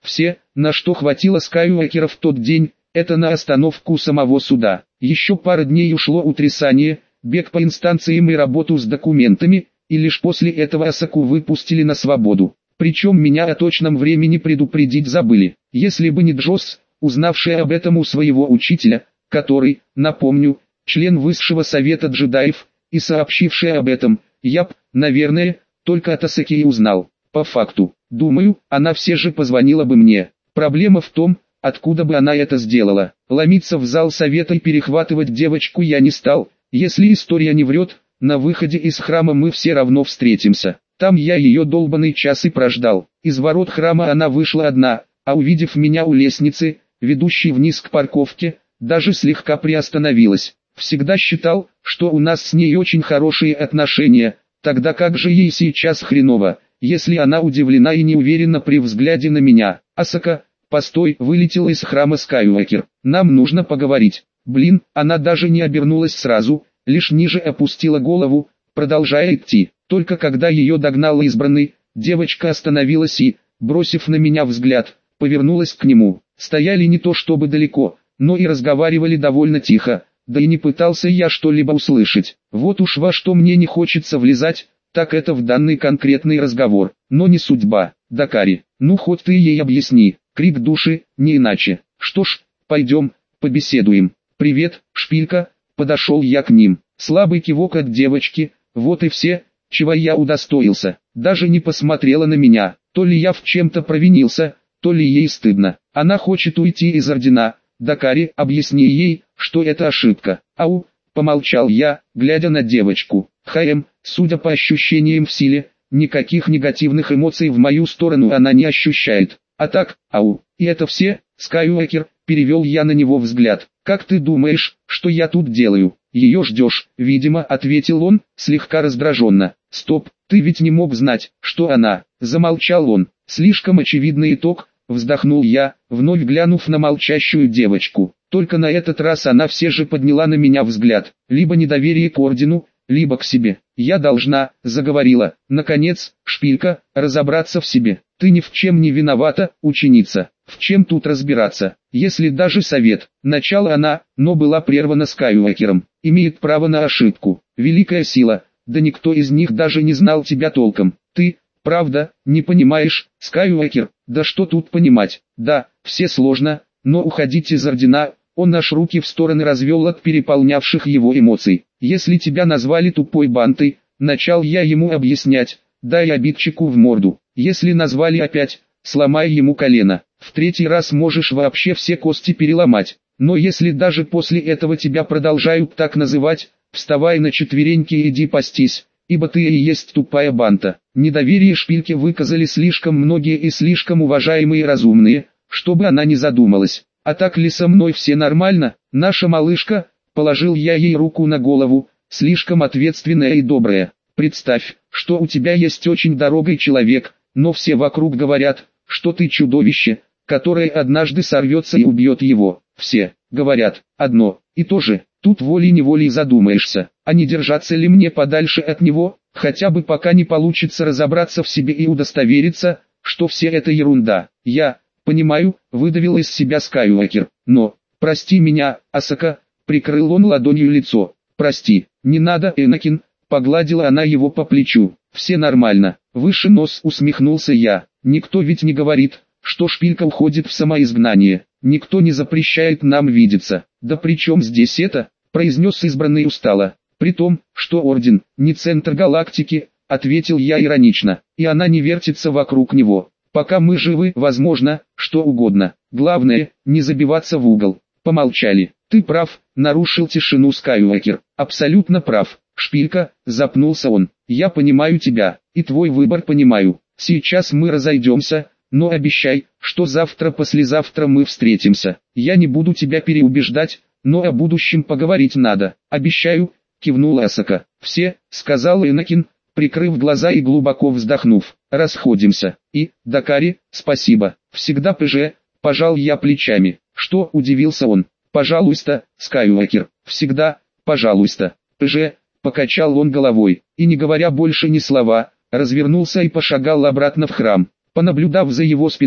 Все, на что хватило Скайуокера в тот день, это на остановку самого суда. Еще пара дней ушло утрясание, бег по инстанциям и работу с документами, и лишь после этого Асаку выпустили на свободу. Причем меня о точном времени предупредить забыли. Если бы не Джосс, узнавший об этом у своего учителя, который, напомню, член Высшего Совета джедаев, и сообщивший об этом, я б, наверное, только от Асаки и узнал. По факту, думаю, она все же позвонила бы мне. Проблема в том, откуда бы она это сделала. Ломиться в зал совета и перехватывать девочку я не стал. Если история не врет, на выходе из храма мы все равно встретимся. Там я ее долбанный час и прождал. Из ворот храма она вышла одна, а увидев меня у лестницы, ведущей вниз к парковке, даже слегка приостановилась. Всегда считал, что у нас с ней очень хорошие отношения, тогда как же ей сейчас хреново, если она удивлена и неуверена при взгляде на меня. Асака, постой, вылетел из храма Скайуокер. Нам нужно поговорить. Блин, она даже не обернулась сразу, лишь ниже опустила голову, продолжая идти. Только когда ее догнал избранный, девочка остановилась и, бросив на меня взгляд, повернулась к нему. Стояли не то чтобы далеко, но и разговаривали довольно тихо, да и не пытался я что-либо услышать. Вот уж во что мне не хочется влезать, так это в данный конкретный разговор. Но не судьба. Дакари, ну хоть ты ей объясни. Крик души, не иначе. Что ж, пойдем, побеседуем. Привет, Шпилька, подошел я к ним. Слабый кивок от девочки, вот и все, чего я удостоился. Даже не посмотрела на меня. То ли я в чем-то провинился, то ли ей стыдно. Она хочет уйти из ордена. Дакари, объясни ей, что это ошибка. Ау, помолчал я, глядя на девочку. Судя по ощущениям в силе, никаких негативных эмоций в мою сторону она не ощущает. А так, ау, и это все, Скайуокер, перевел я на него взгляд. Как ты думаешь, что я тут делаю? Ее ждешь, видимо, ответил он, слегка раздраженно. Стоп, ты ведь не мог знать, что она. Замолчал он. Слишком очевидный итог, вздохнул я, вновь глянув на молчащую девочку. Только на этот раз она все же подняла на меня взгляд. Либо недоверие к ордену, либо к себе. Я должна, заговорила, наконец, Шпилька, разобраться в себе. Ты ни в чем не виновата, ученица. В чем тут разбираться? Если даже совет, начала она, но была прервана Скайуокером, имеет право на ошибку. Великая сила, да никто из них даже не знал тебя толком. Ты, правда, не понимаешь, Скайуокер, да что тут понимать? Да, все сложно, но уходить из ордена. Он аж руки в стороны развел от переполнявших его эмоций. Если тебя назвали тупой бантой, начал я ему объяснять, дай обидчику в морду. Если назвали опять, сломай ему колено. В третий раз можешь вообще все кости переломать. Но если даже после этого тебя продолжают так называть, вставай на четвереньки и иди пастись, ибо ты и есть тупая банта. Недоверие Шпильке выказали слишком многие и слишком уважаемые и разумные, чтобы она не задумалась. А так ли со мной все нормально? Наша малышка, положил я ей руку на голову, слишком ответственная и добрая. Представь, что у тебя есть очень дорогой человек, но все вокруг говорят, что ты чудовище, которое однажды сорвется и убьет его. Все говорят одно и то же. Тут волей-неволей задумаешься, а не держаться ли мне подальше от него, хотя бы пока не получится разобраться в себе и удостовериться, что все это ерунда. Я понимаю, выдавил из себя Скайуокер, но, прости меня, Асака, прикрыл он ладонью лицо. Прости, не надо, Энакин, погладила она его по плечу. Все нормально, выше нос, усмехнулся я. Никто ведь не говорит, что Шпилька уходит в самоизгнание. Никто не запрещает нам видеться. Да при чем здесь это, произнес избранный устало. При том, что орден, не центр галактики, ответил я иронично, и она не вертится вокруг него. Пока мы живы, возможно, что угодно. Главное, не забиваться в угол. Помолчали. Ты прав, нарушил тишину Скайуокер. Абсолютно прав. Шпилька, запнулся он. Я понимаю тебя, и твой выбор понимаю. Сейчас мы разойдемся, но обещай, что завтра-послезавтра мы встретимся. Я не буду тебя переубеждать, но о будущем поговорить надо. Обещаю, кивнула Асака. Все, сказал Энакин, прикрыв глаза и глубоко вздохнув. Расходимся. И, Дакари, спасибо. Всегда ПЖ, пожал я плечами. Что, удивился он. Пожалуйста, Скайуокер. Всегда, пожалуйста. ПЖ, покачал он головой, и не говоря больше ни слова, развернулся и пошагал обратно в храм. Понаблюдав за его спиной,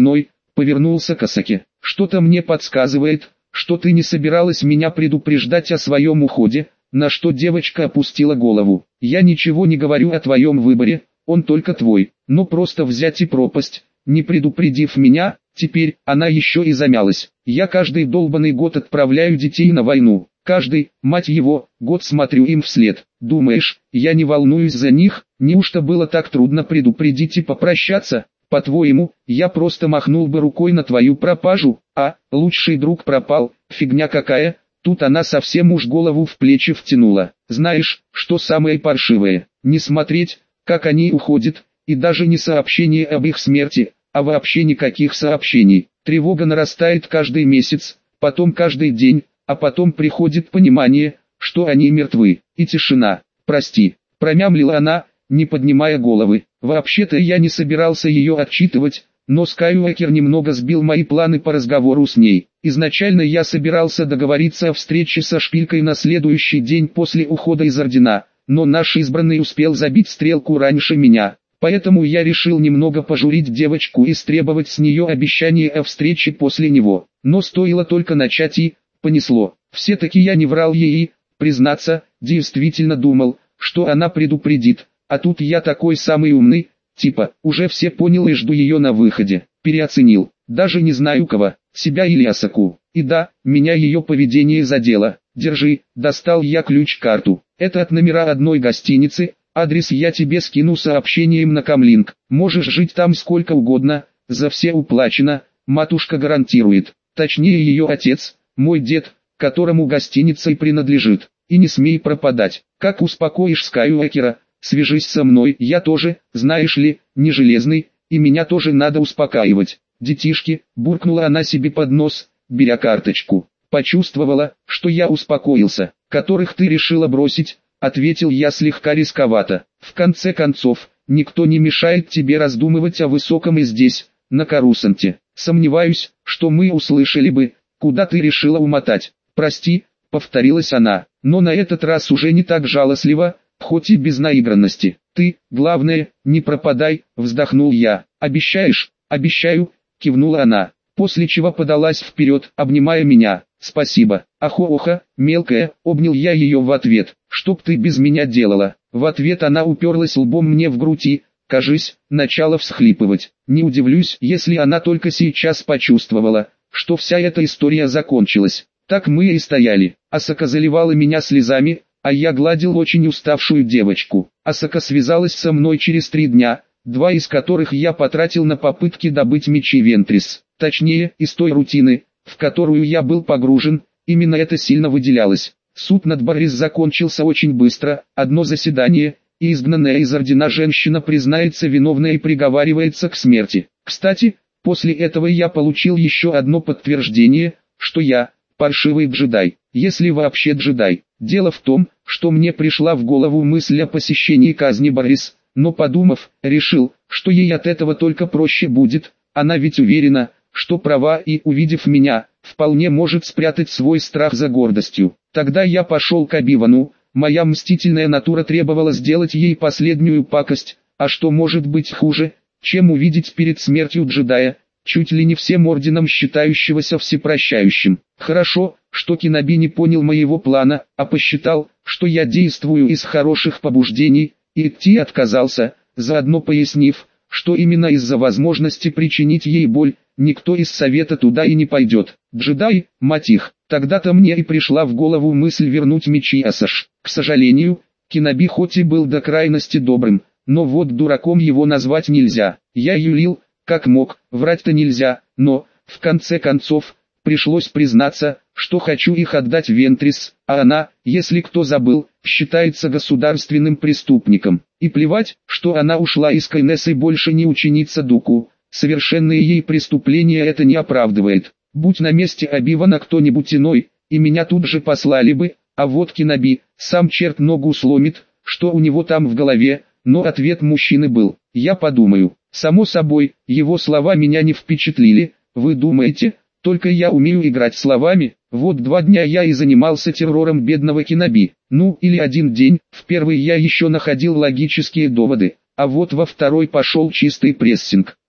повернулся к Асаке. Что-то мне подсказывает, что ты не собиралась меня предупреждать о своем уходе, на что девочка опустила голову. Я ничего не говорю о твоем выборе, он только твой, но просто взять и пропасть, не предупредив меня. Теперь она еще и замялась. Я каждый долбанный год отправляю детей на войну. Каждый, мать его, год смотрю им вслед. Думаешь, я не волнуюсь за них? Неужто было так трудно предупредить и попрощаться? По-твоему, я просто махнул бы рукой на твою пропажу? А, лучший друг пропал, фигня какая? Тут она совсем уж голову в плечи втянула. Знаешь, что самое паршивое? Не смотреть, как они уходят, и даже не сообщение об их смерти, а вообще никаких сообщений. Тревога нарастает каждый месяц, потом каждый день, а потом приходит понимание, что они мертвы, и тишина. «Прости», — промямлила она, не поднимая головы. Вообще-то я не собирался ее отчитывать, но Скайуокер немного сбил мои планы по разговору с ней. Изначально я собирался договориться о встрече со Шпилькой на следующий день после ухода из Ордена, но наш избранный успел забить стрелку раньше меня. Поэтому я решил немного пожурить девочку и требовать с нее обещание о встрече после него. Но стоило только начать и понесло. Все-таки я не врал ей и, признаться, действительно думал, что она предупредит. А тут я такой самый умный, типа, уже все понял и жду ее на выходе. Переоценил, даже не знаю кого, себя или Асаку. И да, меня ее поведение задело. Держи, достал я ключ-карту. Это от номера одной гостиницы. Адрес я тебе скину сообщением на Камлинг. Можешь жить там сколько угодно, за все уплачено, матушка гарантирует. Точнее ее отец, мой дед, которому гостиница и принадлежит. И не смей пропадать. Как успокоишь Скайуокера, свяжись со мной. Я тоже, знаешь ли, не железный, и меня тоже надо успокаивать. Детишки, буркнула она себе под нос, беря карточку. Почувствовала, что я успокоился. Которых ты решила бросить? Ответил я слегка рисковато. В конце концов, никто не мешает тебе раздумывать о высоком и здесь, на Карусанте. Сомневаюсь, что мы услышали бы, куда ты решила умотать. Прости, повторилась она, но на этот раз уже не так жалостливо, хоть и без наигранности. Ты, главное, не пропадай, вздохнул я. Обещаешь? Обещаю, кивнула она, после чего подалась вперед, обнимая меня. Спасибо. Охо-охо, мелкая, обнял я ее в ответ. Что б ты без меня делала? В ответ она уперлась лбом мне в грудь и, кажись, начала всхлипывать. Не удивлюсь, если она только сейчас почувствовала, что вся эта история закончилась. Так мы и стояли. Асака заливала меня слезами, а я гладил очень уставшую девочку. Асака связалась со мной через 3 дня, 2 из которых я потратил на попытки добыть мечи Вентрис. Точнее, из той рутины, в которую я был погружен, именно это сильно выделялось. Суд над Борис закончился очень быстро, одно заседание, и изгнанная из Ордена женщина признается виновной и приговаривается к смерти. Кстати, после этого я получил еще одно подтверждение, что я паршивый джедай, если вообще джедай. Дело в том, что мне пришла в голову мысль о посещении казни Борис, но подумав, решил, что ей от этого только проще будет, она ведь уверена, что права и, увидев меня, вполне может спрятать свой страх за гордостью. Тогда я пошел к Оби-Вану, моя мстительная натура требовала сделать ей последнюю пакость, а что может быть хуже, чем увидеть перед смертью джедая, чуть ли не всем орденом считающегося всепрощающим. Хорошо, что Киноби не понял моего плана, а посчитал, что я действую из хороших побуждений, и идти отказался, заодно пояснив, что именно из-за возможности причинить ей боль, никто из совета туда и не пойдет. Джедай, мать их, тогда-то мне и пришла в голову мысль вернуть мечи Асаш. К сожалению, Киноби хоть и был до крайности добрым, но вот дураком его назвать нельзя. Я юлил, как мог, врать-то нельзя, но, в конце концов, пришлось признаться, что хочу их отдать Вентрис, а она, если кто забыл, считается государственным преступником. И плевать, что она ушла из Кайнес и больше не ученица Дуку, совершенные ей преступления это не оправдывает. Будь на месте Оби-Вана кто-нибудь иной, и меня тут же послали бы, а вот Киноби, сам черт ногу сломит, что у него там в голове, но ответ мужчины был: я подумаю. Само собой, его слова меня не впечатлили. Вы думаете, только я умею играть словами? Вот 2 дня я и занимался террором бедного Киноби. Ну, или 1 день. В первый я еще находил логические доводы, а вот во второй пошел чистый прессинг.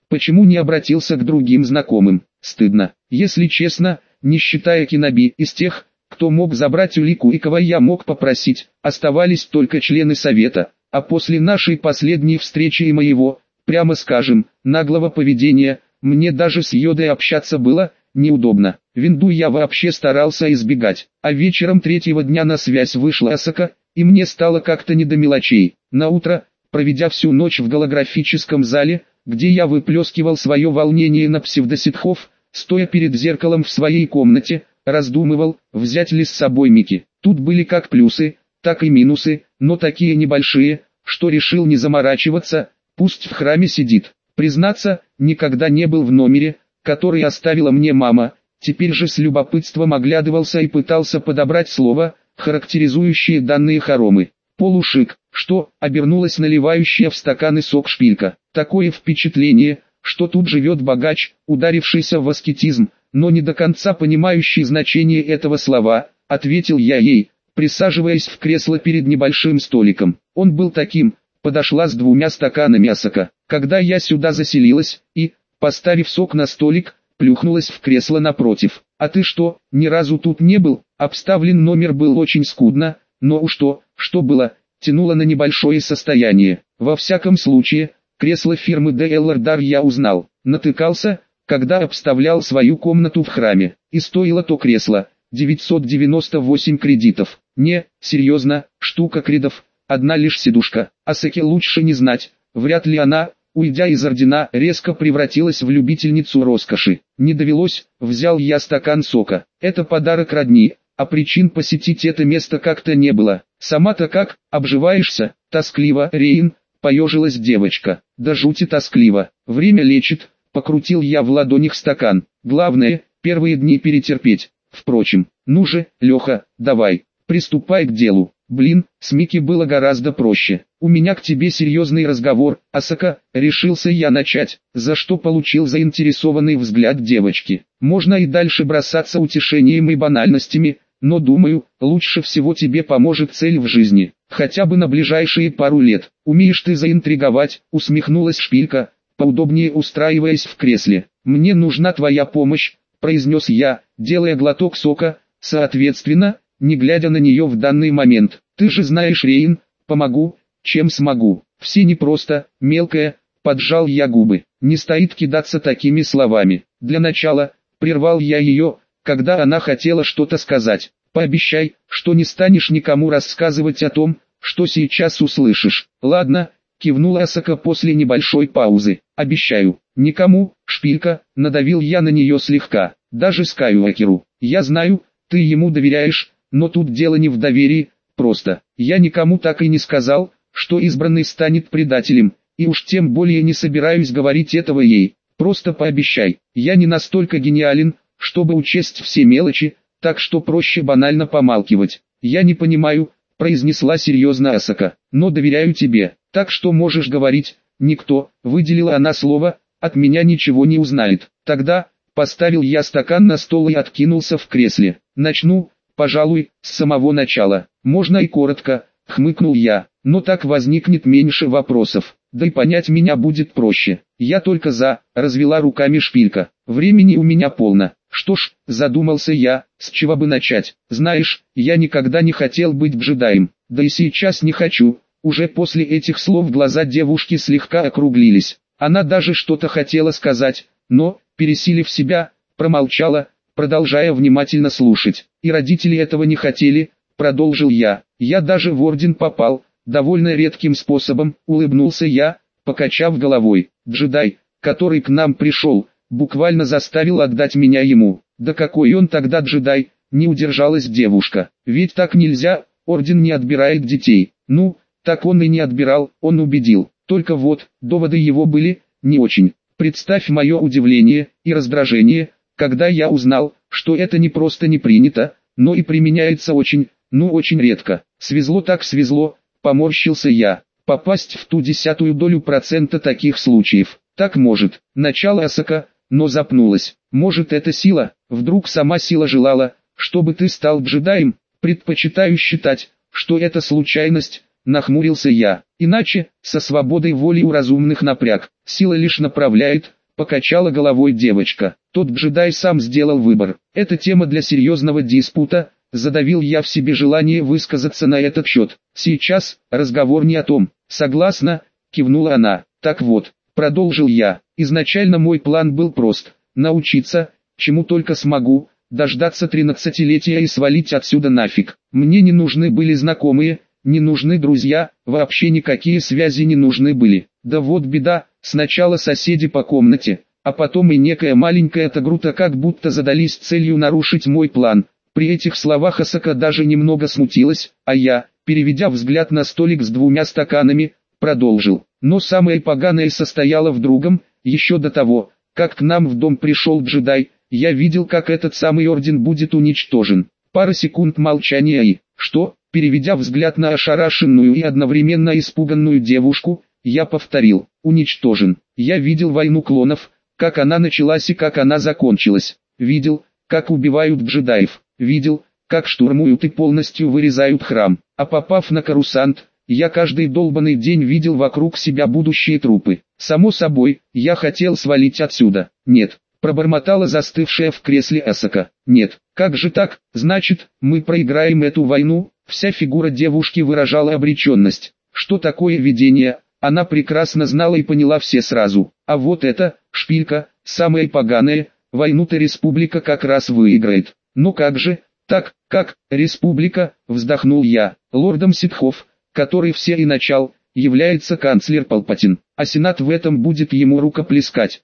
Почему не обратился к другим знакомым? Стыдно. Если честно, не считая Киноби, из тех, кто мог забрать улику и кого я мог попросить, оставались только члены совета, а после нашей последней встречи и моего, прямо скажем, наглого поведения, мне даже с Йодой общаться было неудобно. Винду я вообще старался избегать, а вечером третьего дня на связь вышла Асака, и мне стало как-то не до мелочей. Наутро, проведя всю ночь в голографическом зале, где я выплескивал свое волнение на псевдоситхов, стоя перед зеркалом в своей комнате, раздумывал, взять ли с собой Мики. Тут были как плюсы, так и минусы, но такие небольшие, что решил не заморачиваться, пусть в храме сидит. Признаться, никогда не был в номере, который оставила мне мама, теперь же с любопытством оглядывался и пытался подобрать слово, характеризующее данные хоромы. Полушик, что, обернулась наливающая в стаканы сок шпилька. Такое впечатление, что тут живет богач, ударившийся в аскетизм, но не до конца понимающий значение этого слова, ответил я ей, присаживаясь в кресло перед небольшим столиком. Он был таким, подошла с 2 стаканами Асака. Когда я сюда заселилась, и, поставив сок на столик, плюхнулась в кресло напротив. А ты что, ни разу тут не был? Обставлен номер был очень скудно, но уж что было, тянуло на небольшое состояние. Во всяком случае, кресло фирмы DLR я узнал. Натыкался, когда обставлял свою комнату в храме. И стоило то кресло 998 кредитов. Не, серьезно, штука кредов, одна лишь сидушка. Асаке лучше не знать, вряд ли она, уйдя из ордена, резко превратилась в любительницу роскоши. Не довелось, взял я стакан сока. Это подарок родни, а причин посетить это место как-то не было. Сама-то как, обживаешься? Тоскливо, Рейн, поежилась девочка. Да жути тоскливо. Время лечит, покрутил я в ладонях стакан. Главное, первые дни перетерпеть. Впрочем, ну же, Леха, давай, приступай к делу. Блин, с Мики было гораздо проще. У меня к тебе серьезный разговор, Асака, решился я начать, за что получил заинтересованный взгляд девочки. Можно и дальше бросаться утешением и банальностями, но думаю, лучше всего тебе поможет цель в жизни, хотя бы на ближайшие пару лет. Умеешь ты заинтриговать, усмехнулась Шпилька, поудобнее устраиваясь в кресле. Мне нужна твоя помощь, произнес я, делая глоток сока, соответственно, не глядя на нее в данный момент. Ты же знаешь, Рейн, помогу, чем смогу. Все непросто, мелкая, поджал я губы. Не стоит кидаться такими словами. Для начала, прервал я ее, когда она хотела что-то сказать. Пообещай, что не станешь никому рассказывать о том, что сейчас услышишь. Ладно, кивнула Асака после небольшой паузы. Обещаю. Никому, Шпилька, надавил я на нее слегка. Даже Скайуокеру. Я знаю, ты ему доверяешь, но тут дело не в доверии, просто. Я никому так и не сказал, что избранный станет предателем, и уж тем более не собираюсь говорить этого ей. Просто пообещай. Я не настолько гениален, чтобы учесть все мелочи, так что проще банально помалкивать. Я не понимаю, произнесла серьезно Асака, но доверяю тебе, так что можешь говорить. Никто, выделила она слово, от меня ничего не узнает. Тогда, поставил я стакан на стол и откинулся в кресле. Начну, пожалуй, с самого начала. Можно и коротко, хмыкнул я, но так возникнет меньше вопросов. Да и понять меня будет проще. Я только за, развела руками Шпилька. Времени у меня полно. Что ж, задумался я, с чего бы начать. Знаешь, я никогда не хотел быть джедаем, да и сейчас не хочу. Уже после этих слов глаза девушки слегка округлились. Она даже что-то хотела сказать, но, пересилив себя, промолчала, продолжая внимательно слушать. И родители этого не хотели, продолжил я. Я даже в орден попал, довольно редким способом, улыбнулся я, покачав головой. Джедай, который к нам пришел, буквально заставил отдать меня ему. Да какой он тогда джедай, не удержалась девушка. Ведь так нельзя, орден не отбирает детей. Ну, так он и не отбирал, он убедил. Только вот, доводы его были не очень. Представь мое удивление и раздражение, когда я узнал, что это не просто не принято, но и применяется очень, очень редко. Свезло так свезло, поморщился я. Попасть в ту 0,1% таких случаев. Так может. Начало Асака, но запнулась. Может, это сила? Вдруг сама сила желала, чтобы ты стал джедаем? Предпочитаю считать, что это случайность. Нахмурился я. Иначе, со свободой воли у разумных напряг. Сила лишь направляет, покачала головой девочка. Тот джедай сам сделал выбор. Это тема для серьезного диспута, задавил я в себе желание высказаться на этот счет. Сейчас, разговор не о том. Согласна, кивнула она. Так вот, продолжил я, изначально мой план был прост. Научиться, чему только смогу, дождаться 13-летия и свалить отсюда нафиг. Мне не нужны были знакомые, не нужны друзья, вообще никакие связи не нужны были. Да вот беда, сначала соседи по комнате, а потом и некая маленькая Тагрута как будто задались целью нарушить мой план. При этих словах Асака даже немного смутилась, а я, переведя взгляд на столик с 2 стаканами, продолжил. Но самое поганое состояло в другом. Еще до того, как к нам в дом пришел джедай, я видел, как этот самый орден будет уничтожен. Пара секунд молчания и, что, переведя взгляд на ошарашенную и одновременно испуганную девушку, я повторил, уничтожен. Я видел войну клонов, как она началась и как она закончилась. Видел, как убивают джедаев. Видел, как штурмуют и полностью вырезают храм. А попав на Корусант, я каждый долбанный день видел вокруг себя будущие трупы. Само собой, я хотел свалить отсюда. Нет, пробормотала застывшая в кресле Асака. Нет, как же так, значит, мы проиграем эту войну? Вся фигура девушки выражала обреченность. Что такое видение, она прекрасно знала и поняла все сразу. А вот это, шпилька, самое поганое, войну-то республика как раз выиграет. Но как же, так, как, республика, вздохнул я, лордом ситхов, который все и начал, является канцлер Палпатин, а сенат в этом будет ему рукоплескать.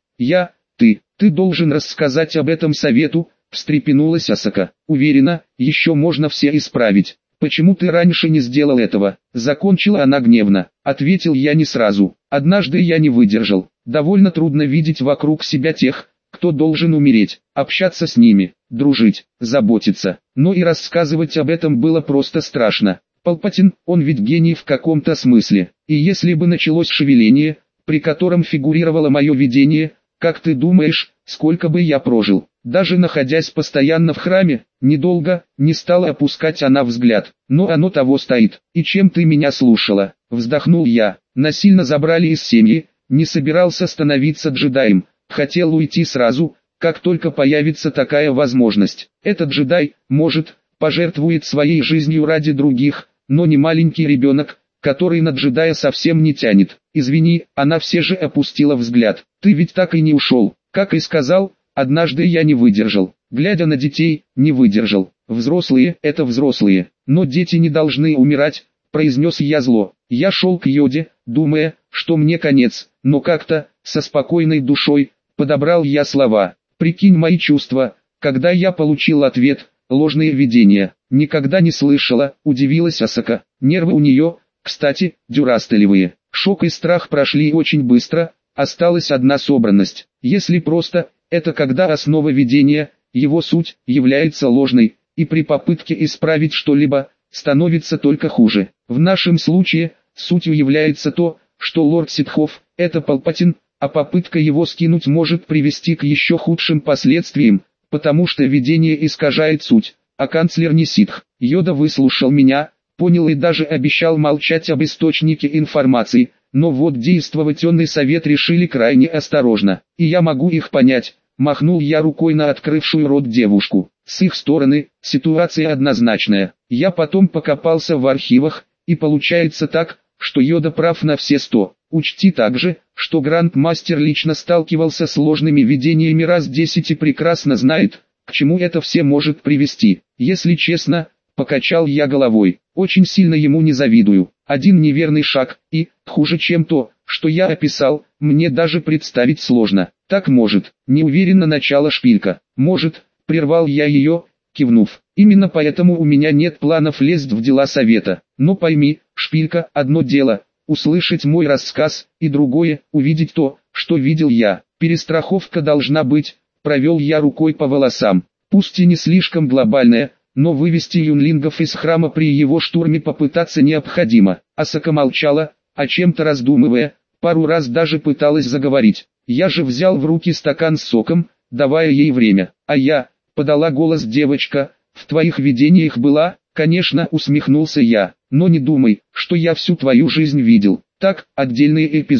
Ты должен рассказать об этом совету, встрепенулась Асака. Уверена, еще можно все исправить. Почему ты раньше не сделал этого? Закончила она гневно. Ответил я не сразу. Однажды я не выдержал. Довольно трудно видеть вокруг себя тех, кто должен умереть, общаться с ними, дружить, заботиться. Но и рассказывать об этом было просто страшно. Палпатин, он ведь гений в каком-то смысле. И если бы началось шевеление, при котором фигурировало мое видение, как ты думаешь, сколько бы я прожил? Даже находясь постоянно в храме, недолго, не стала опускать она взгляд. Но оно того стоит. И чем ты меня слушала? Вздохнул я. Насильно забрали из семьи, не собирался становиться джедаем. Хотел уйти сразу, как только появится такая возможность. Этот джедай, может, пожертвует своей жизнью ради других, но не маленький ребенок, который на джедая совсем не тянет. Извини, она все же опустила взгляд. Ты ведь так и не ушел. Как и сказал, однажды я не выдержал. Глядя на детей, не выдержал. Взрослые – это взрослые, но дети не должны умирать, произнес я зло. Я шел к Йоде, думая, что мне конец, но как-то, со спокойной душой, подобрал я слова. Прикинь мои чувства, когда я получил ответ, ложные видения. Никогда не слышала, удивилась Асака. Нервы у нее, кстати, дюрастелевые. Шок и страх прошли очень быстро, осталась одна собранность. Если просто, это когда основа видения, его суть, является ложной, и при попытке исправить что-либо, становится только хуже. В нашем случае, сутью является то, что лорд Ситхов – это Палпатин, а попытка его скинуть может привести к еще худшим последствиям, потому что видение искажает суть, а канцлер не ситх. Йода выслушал меня, понял и даже обещал молчать об источнике информации, но вот действовать он и совет решили крайне осторожно, и я могу их понять, махнул я рукой на открывшую рот девушку. С их стороны, ситуация однозначная. Я потом покопался в архивах, и получается так, что Йода прав на все 100. Учти также, что Грандмастер лично сталкивался с сложными видениями раз 10 и прекрасно знает, к чему это все может привести. Если честно, покачал я головой, очень сильно ему не завидую. Один неверный шаг, и, хуже чем то, что я описал, мне даже представить сложно. Так может, неуверенно начала шпилька. Может, прервал я ее, кивнув. Именно поэтому у меня нет планов лезть в дела совета. Но пойми, шпилька, одно дело – услышать мой рассказ, и другое – увидеть то, что видел я. Перестраховка должна быть, провел я рукой по волосам. Пусть и не слишком глобальная, но вывести юнлингов из храма при его штурме попытаться необходимо. Асака молчала, о чем-то раздумывая, пару раз даже пыталась заговорить. Я же взял в руки стакан с соком, давая ей время. А я, подала голос девочка, в твоих видениях была, конечно, усмехнулся я, но не думай, что я всю твою жизнь видел. Так, отдельные эпизоды.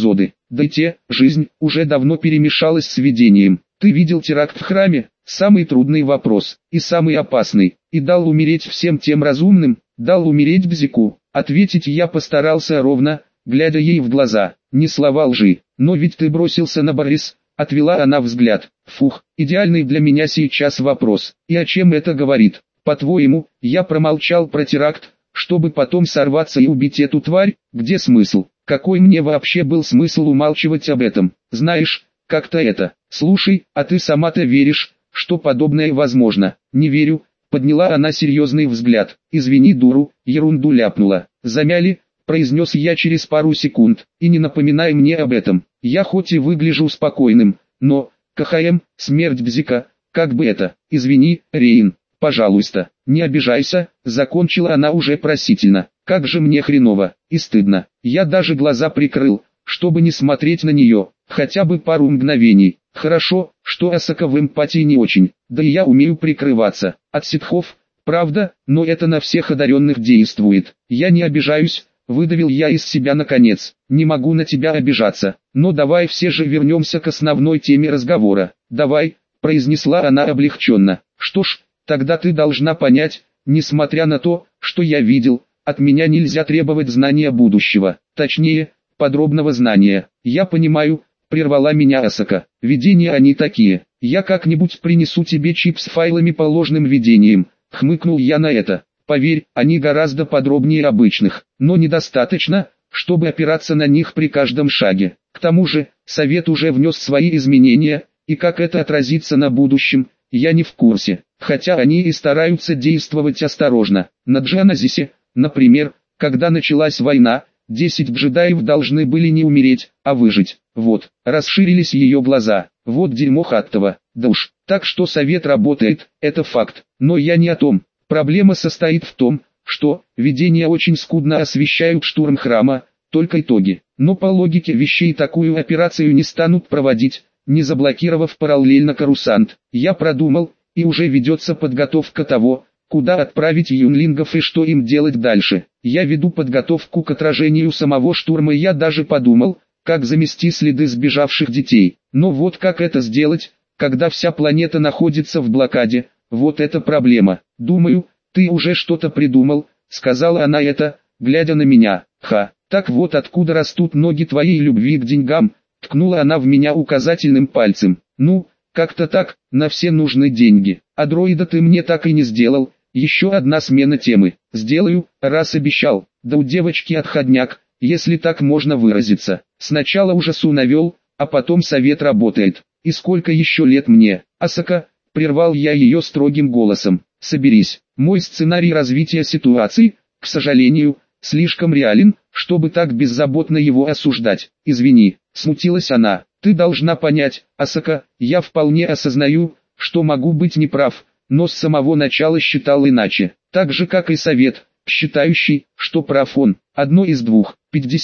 Да и жизнь уже давно перемешалась с видением. Ты видел теракт в храме? Самый трудный вопрос, и самый опасный. И дал умереть всем тем разумным, дал умереть Бзику. Ответить я постарался ровно, глядя ей в глаза, не слова лжи. Но ведь ты бросился на Борис, отвела она взгляд. Фух, идеальный для меня сейчас вопрос. И о чем это говорит? По-твоему, я промолчал про теракт, чтобы потом сорваться и убить эту тварь? Где смысл? Какой мне вообще был смысл умалчивать об этом? Знаешь, как-то это. Слушай, а ты сама-то веришь, что подобное возможно? Не верю. Подняла она серьезный взгляд. Извини, дуру, ерунду ляпнула. Замяли, произнес я через пару секунд. И не напоминай мне об этом. Я хоть и выгляжу спокойным, но, КХМ, смерть Бзика, как бы это, извини, Рейн, пожалуйста, не обижайся, закончила она уже просительно. Как же мне хреново и стыдно. Я даже глаза прикрыл, чтобы не смотреть на нее, хотя бы пару мгновений. Хорошо, что Асака в эмпатии не очень, да и я умею прикрываться от ситхов, правда, но это на всех одаренных действует. Я не обижаюсь, выдавил я из себя наконец. Не могу на тебя обижаться, но давай все же вернемся к основной теме разговора. Давай, произнесла она облегченно. Что ж, тогда ты должна понять, несмотря на то, что я видел, от меня нельзя требовать знания будущего, точнее, подробного знания. Я понимаю, прервала меня Асака. Видения они такие. Я как-нибудь принесу тебе чип с файлами по ложным видениям. Хмыкнул я на это. Поверь, они гораздо подробнее обычных, но недостаточно, чтобы опираться на них при каждом шаге. К тому же, совет уже внес свои изменения, и как это отразится на будущем, я не в курсе. Хотя они и стараются действовать осторожно. На Джаназисе, например, когда началась война, 10 джедаев должны были не умереть, а выжить. Вот, расширились ее глаза. Вот дерьмо Хаттова. Да уж, так что совет работает, это факт. Но я не о том. Проблема состоит в том, что видения очень скудно освещают штурм храма, только итоги. Но по логике вещей такую операцию не станут проводить, не заблокировав параллельно Корусант. Я продумал, и уже ведется подготовка того, куда отправить юнлингов и что им делать дальше. Я веду подготовку к отражению самого штурма, и я даже подумал, как замести следы сбежавших детей. Но вот как это сделать, когда вся планета находится в блокаде, вот это проблема. Думаю, ты уже что-то придумал, сказала она это, глядя на меня. Ха, так вот откуда растут ноги твоей любви к деньгам, ткнула она в меня указательным пальцем. Ну, как-то так, на все нужны деньги. А дроида ты мне так и не сделал. Еще одна смена темы. Сделаю, раз обещал. Да у девочки отходняк, если так можно выразиться. Сначала ужасу навел, а потом совет работает. И сколько еще лет мне? Асака, прервал я ее строгим голосом. Соберись. Мой сценарий развития ситуации, к сожалению, слишком реален, чтобы так беззаботно его осуждать. Извини, смутилась она. Ты должна понять, Асака, я вполне осознаю, что могу быть неправ, но с самого начала считал иначе. Так же как и совет, считающий, что прав он. Одно из двух,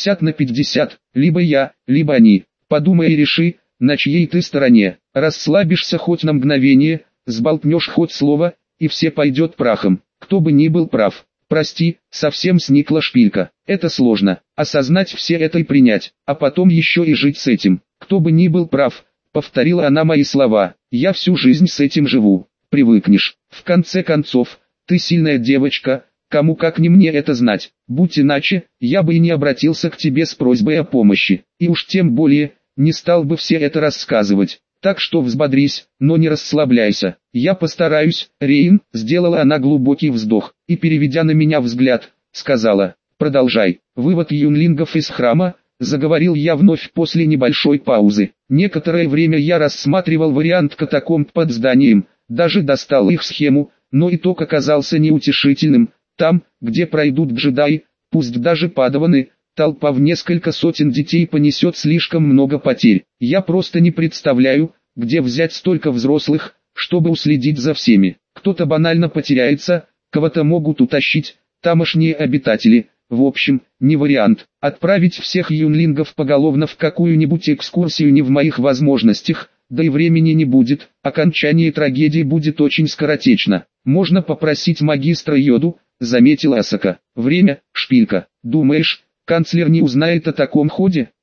50/50, либо я, либо они. Подумай и реши, на чьей ты стороне. Расслабишься хоть на мгновение, сболтнешь хоть слово, и все пойдет прахом. Кто бы ни был прав. Прости, совсем сникла шпилька. Это сложно, осознать все это и принять, а потом еще и жить с этим. Кто бы ни был прав, повторила она мои слова, я всю жизнь с этим живу. Привыкнешь. В конце концов, ты сильная девочка, кому как не мне это знать. Будь иначе, я бы и не обратился к тебе с просьбой о помощи. И уж тем более, не стал бы все это рассказывать. Так что взбодрись, но не расслабляйся. Я постараюсь, Рейн, сделала она глубокий вздох, и переведя на меня взгляд, сказала, продолжай. Вывод юнлингов из храма, заговорил я вновь после небольшой паузы. Некоторое время я рассматривал вариант катакомб под зданием, даже достал их схему, но итог оказался неутешительным. Там, где пройдут джедаи, пусть даже падаваны, толпа в несколько сотен детей понесет слишком много потерь. Я просто не представляю, где взять столько взрослых, чтобы уследить за всеми. Кто-то банально потеряется, кого-то могут утащить тамошние обитатели. В общем, не вариант. Отправить всех юнлингов поголовно в какую-нибудь экскурсию не в моих возможностях, да и времени не будет, окончание трагедии будет очень скоротечно. Можно попросить магистра Йоду, заметила Асака. Время, шпилька. Думаешь, канцлер не узнает о таком ходе?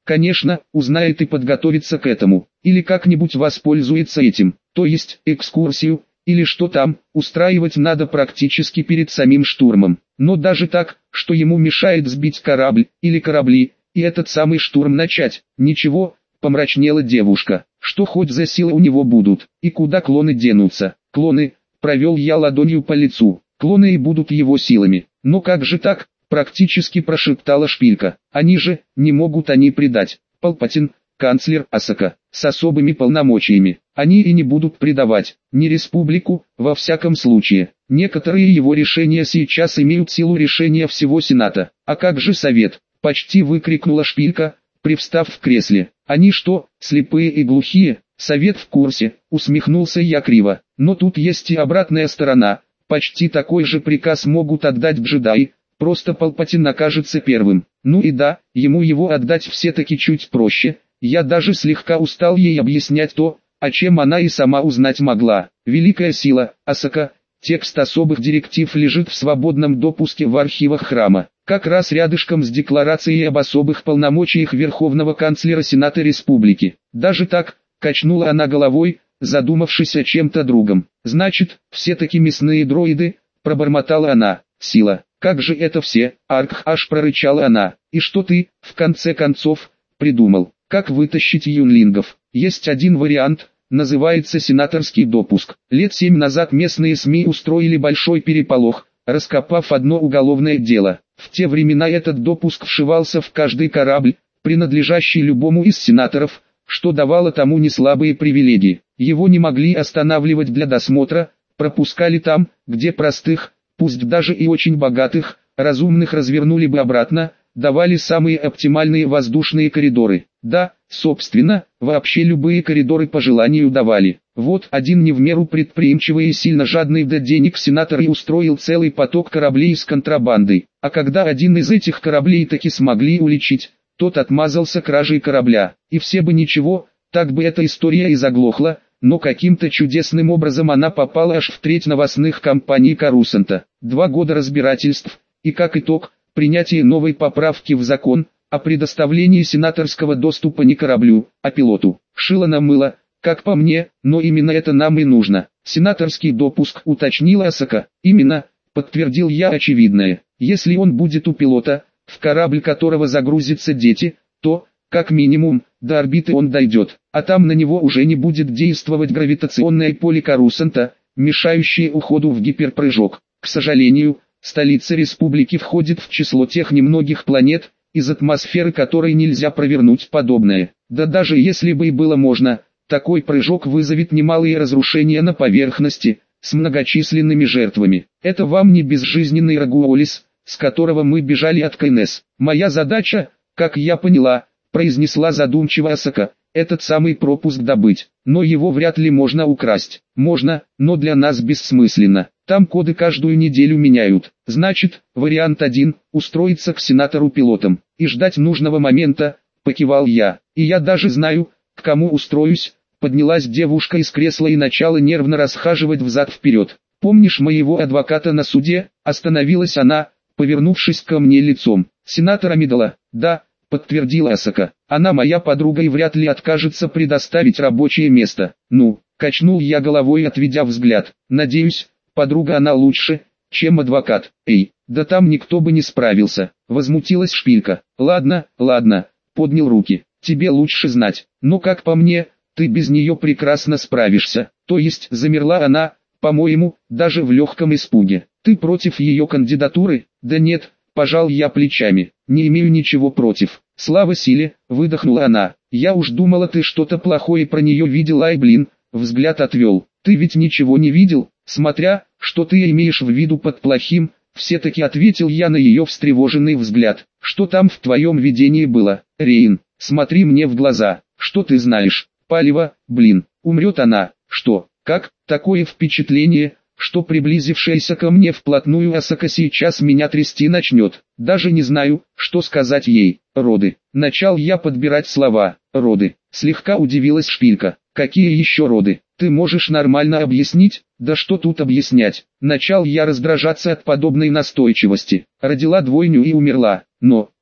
Конечно, узнает и подготовится к этому, или как-нибудь воспользуется этим, то есть экскурсию, или что там, устраивать надо практически перед самим штурмом. Но даже так, что ему мешает сбить корабль, или корабли, и этот самый штурм начать, ничего, помрачнела девушка, что хоть за силы у него будут, и куда клоны денутся. Клоны, провел я ладонью по лицу, клоны и будут его силами. Но как же так, практически прошептала Шпилька, они же, не могут они предать. Палпатин, канцлер Асака, с особыми полномочиями, они и не будут предавать, ни республику, во всяком случае. Некоторые его решения сейчас имеют силу решения всего Сената. А как же Совет? Почти выкрикнула Шпилька, привстав в кресле. Они что, слепые и глухие? Совет в курсе, усмехнулся я криво. Но тут есть и обратная сторона. Почти такой же приказ могут отдать джедаи, просто Палпатин окажется первым. Ну и да, ему его отдать все-таки чуть проще. Я даже слегка устал ей объяснять то, о чем она и сама узнать могла. Великая сила, Асака, текст особых директив лежит в свободном допуске в архивах храма, как раз рядышком с декларацией об особых полномочиях Верховного канцлера Сената Республики. Даже так, качнула она головой, задумавшись о чем-то другом. Значит, все-таки мясные дроиды, пробормотала она. Сила, как же это все, Арк, аж прорычала она. И что ты, в конце концов, придумал? Как вытащить юнлингов? Есть один вариант, называется сенаторский допуск. Лет 7 назад местные СМИ устроили большой переполох, раскопав одно уголовное дело. В те времена этот допуск вшивался в каждый корабль, принадлежащий любому из сенаторов, что давало тому неслабые привилегии. Его не могли останавливать для досмотра, пропускали там, где простых, пусть даже и очень богатых, разумных развернули бы обратно, давали самые оптимальные воздушные коридоры. Да, собственно, вообще любые коридоры по желанию давали. Вот один не в меру предприимчивый и сильно жадный до денег сенатор и устроил целый поток кораблей с контрабандой. А когда один из этих кораблей таки смогли уличить, тот отмазался кражей корабля. И все бы ничего, так бы эта история и заглохла, но каким-то чудесным образом она попала аж в треть новостных компаний Корусанта. 2 года разбирательств, и как итог, принятие новой поправки в закон о предоставлении сенаторского доступа не кораблю, а пилоту. Шило на мыло, как по мне, но именно это нам и нужно. Сенаторский допуск, уточнила Асака. Именно, подтвердил я очевидное. Если он будет у пилота, в корабль которого загрузятся дети, то, как минимум, до орбиты он дойдет, а там на него уже не будет действовать гравитационное поле Корусанта, мешающее уходу в гиперпрыжок. К сожалению, столица республики входит в число тех немногих планет, из атмосферы которой нельзя провернуть подобное. Да даже если бы и было можно, такой прыжок вызовет немалые разрушения на поверхности, с многочисленными жертвами. Это вам не безжизненный Рагуолис, с которого мы бежали от КНС. Моя задача, как я поняла, произнесла задумчиво Асака, этот самый пропуск добыть. Но его вряд ли можно украсть. Можно, но для нас бессмысленно. Там коды каждую неделю меняют. Значит, вариант 1 – устроиться к сенатору пилотом и ждать нужного момента, покивал я. И я даже знаю, к кому устроюсь. Поднялась девушка из кресла и начала нервно расхаживать взад-вперед. Помнишь моего адвоката на суде? Остановилась она, повернувшись ко мне лицом. Сенатор Амидала? Да, подтвердила Асака. Она моя подруга и вряд ли откажется предоставить рабочее место. Ну, качнул я головой, отведя взгляд. Надеюсь, подруга она лучше, чем адвокат. Эй, да там никто бы не справился. Возмутилась Шпилька. Ладно, ладно, поднял руки. Тебе лучше знать. Но как по мне, ты без нее прекрасно справишься. То есть замерла она, по-моему, даже в легком испуге. Ты против ее кандидатуры? Да нет, пожал я плечами. Не имею ничего против. Слава силе, выдохнула она. Я уж думала, ты что-то плохое про нее видел, ай блин, взгляд отвел. Ты ведь ничего не видел, смотря, что ты имеешь в виду под плохим, все-таки ответил я на ее встревоженный взгляд. Что там в твоем видении было, Рейн? Смотри мне в глаза, что ты знаешь? Палево, блин, умрет она. Что, как? Такое впечатление, что приблизившаяся ко мне вплотную Асака сейчас меня трясти начнет. Даже не знаю, что сказать ей. Роды. Начал я подбирать слова. Роды. Слегка удивилась Шпилька. Какие еще роды? Ты можешь нормально объяснить? Да что тут объяснять? Начал я раздражаться от подобной настойчивости. Родила двойню и умерла. Но,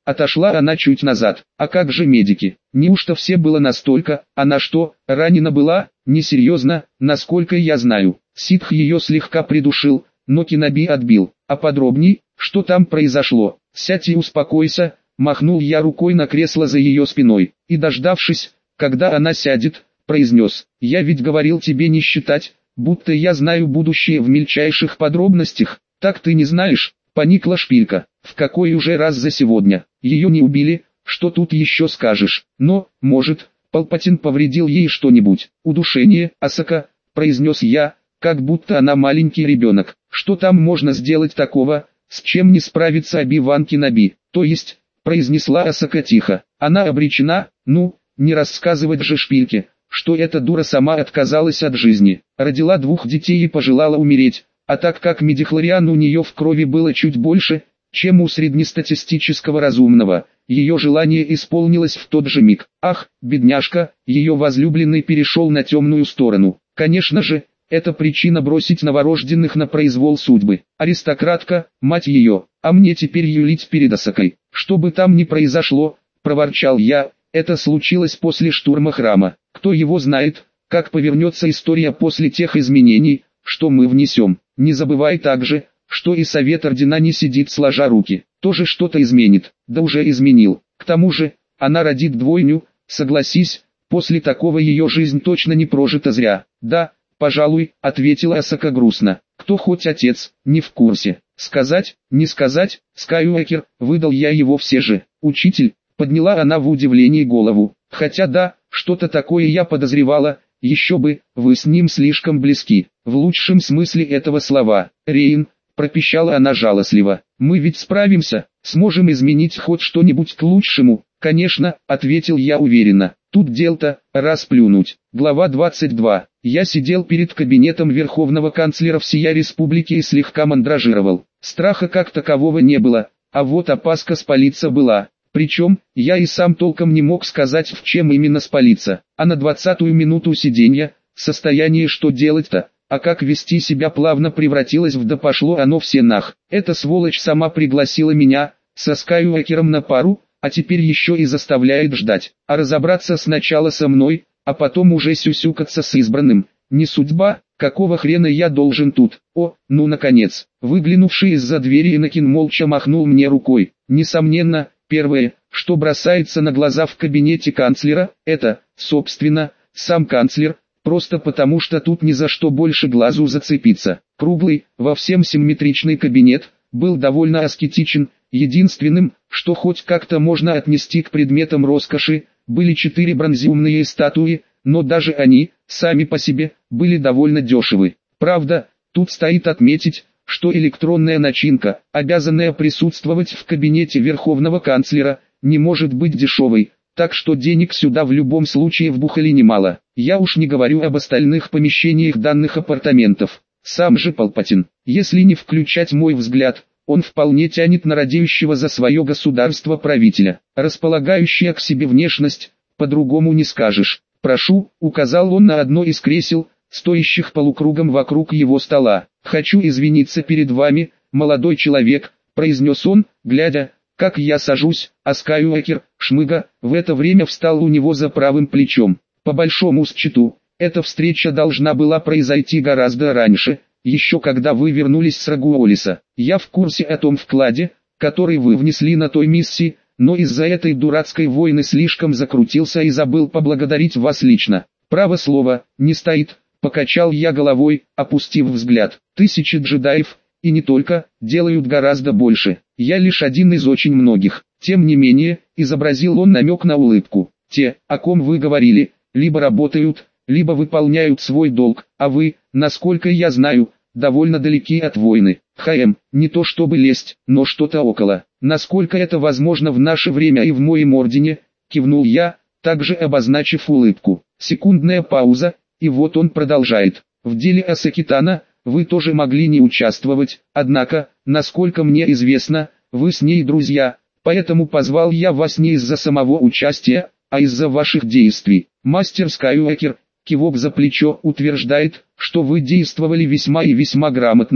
Отошла она чуть назад. А как же медики? Неужто все было настолько? Она что, ранена была? Несерьезно, насколько я знаю. Ситх ее слегка придушил, но Кинаби отбил. А подробней, что там произошло? Сядь и успокойся, махнул я рукой на кресло за ее спиной. И дождавшись, когда она сядет, произнес: я ведь говорил тебе не считать, будто я знаю будущее в мельчайших подробностях. Так ты не знаешь? Поникла шпилька. В какой уже раз за сегодня? Ее не убили, что тут еще скажешь? Но, может, Палпатин повредил ей что-нибудь? Удушение, Асака, произнес я, как будто она маленький ребенок. Что там можно сделать такого, с чем не справится Оби-Ван Кеноби? То есть, произнесла Асака тихо, она обречена? Ну, не рассказывать же шпильке, что эта дура сама отказалась от жизни, родила 2 детей и пожелала умереть. А так как мидихлориан у нее в крови было чуть больше, чем у среднестатистического разумного, ее желание исполнилось в тот же миг. Ах, бедняжка, ее возлюбленный перешел на темную сторону. Конечно же, это причина бросить новорожденных на произвол судьбы. Аристократка, мать ее, а мне теперь юлить перед Асакой. Что бы там ни произошло, проворчал я, это случилось после штурма храма. Кто его знает, как повернется история после тех изменений, что мы внесем. Не забывай также, что и совет ордена не сидит сложа руки. Тоже что-то изменит, да уже изменил. К тому же, она родит двойню, согласись, после такого ее жизнь точно не прожита зря. Да, пожалуй, ответила Асака грустно. Кто хоть отец, не в курсе. Сказать, не сказать, Скайуокер, выдал я его все же. Учитель, подняла она в удивлении голову. Хотя да, что-то такое я подозревала. Еще бы, вы с ним слишком близки, в лучшем смысле этого слова. Рейн, пропищала она жалостливо, мы ведь справимся, сможем изменить хоть что-нибудь к лучшему. Конечно, ответил я уверенно, тут дел-то, расплюнуть. Глава 22. Я сидел перед кабинетом верховного канцлера всея республики и слегка мандражировал. Страха как такового не было, а вот опаска спалиться была. Причем, я и сам толком не мог сказать, в чем именно спалиться. А на 20-ю минуту сиденья, состояние что делать-то, а как вести себя плавно превратилось в да пошло оно все нах. Эта сволочь сама пригласила меня, со Скайуокером на пару, а теперь еще и заставляет ждать. А разобраться сначала со мной, а потом уже сюсюкаться с избранным. Не судьба, какого хрена я должен тут? О, ну наконец. Выглянувший из-за двери Энакин молча махнул мне рукой. Несомненно, первое, что бросается на глаза в кабинете канцлера, это, собственно, сам канцлер, просто потому что тут ни за что больше глазу зацепиться. Круглый, во всем симметричный кабинет, был довольно аскетичен, единственным, что хоть как-то можно отнести к предметам роскоши, были 4 бронзиумные статуи, но даже они, сами по себе, были довольно дешевы. Правда, тут стоит отметить, что электронная начинка, обязанная присутствовать в кабинете верховного канцлера, не может быть дешевой, так что денег сюда в любом случае вбухали немало. Я уж не говорю об остальных помещениях данных апартаментов. Сам же Палпатин, если не включать мой взгляд, он вполне тянет на радеющего за свое государство правителя, располагающая к себе внешность, по-другому не скажешь. «Прошу», — указал он на одно из кресел, стоящих полукругом вокруг его стола. «Хочу извиниться перед вами, молодой человек», — произнес он, глядя, как я сажусь, а Скайуокер, шмыга, в это время встал у него за правым плечом. По большому счету, эта встреча должна была произойти гораздо раньше, еще когда вы вернулись с Рагуолиса. Я в курсе о том вкладе, который вы внесли на той миссии, но из-за этой дурацкой войны слишком закрутился и забыл поблагодарить вас лично. Право слово, не стоит, покачал я головой, опустив взгляд. Тысячи джедаев, и не только, делают гораздо больше. Я лишь один из очень многих. Тем не менее, изобразил он намек на улыбку. Те, о ком вы говорили, либо работают, либо выполняют свой долг, а вы, насколько я знаю, довольно далеки от войны. Не то чтобы лезть, но что-то около. Насколько это возможно в наше время и в моем ордене, кивнул я, также обозначив улыбку. Секундная пауза, и вот он продолжает. В деле Асакитана вы тоже могли не участвовать, однако, насколько мне известно, вы с ней друзья, поэтому позвал я вас не из-за самого участия, а из-за ваших действий. Мастер Скайуокер, кивок за плечо, утверждает, что вы действовали весьма и весьма грамотно,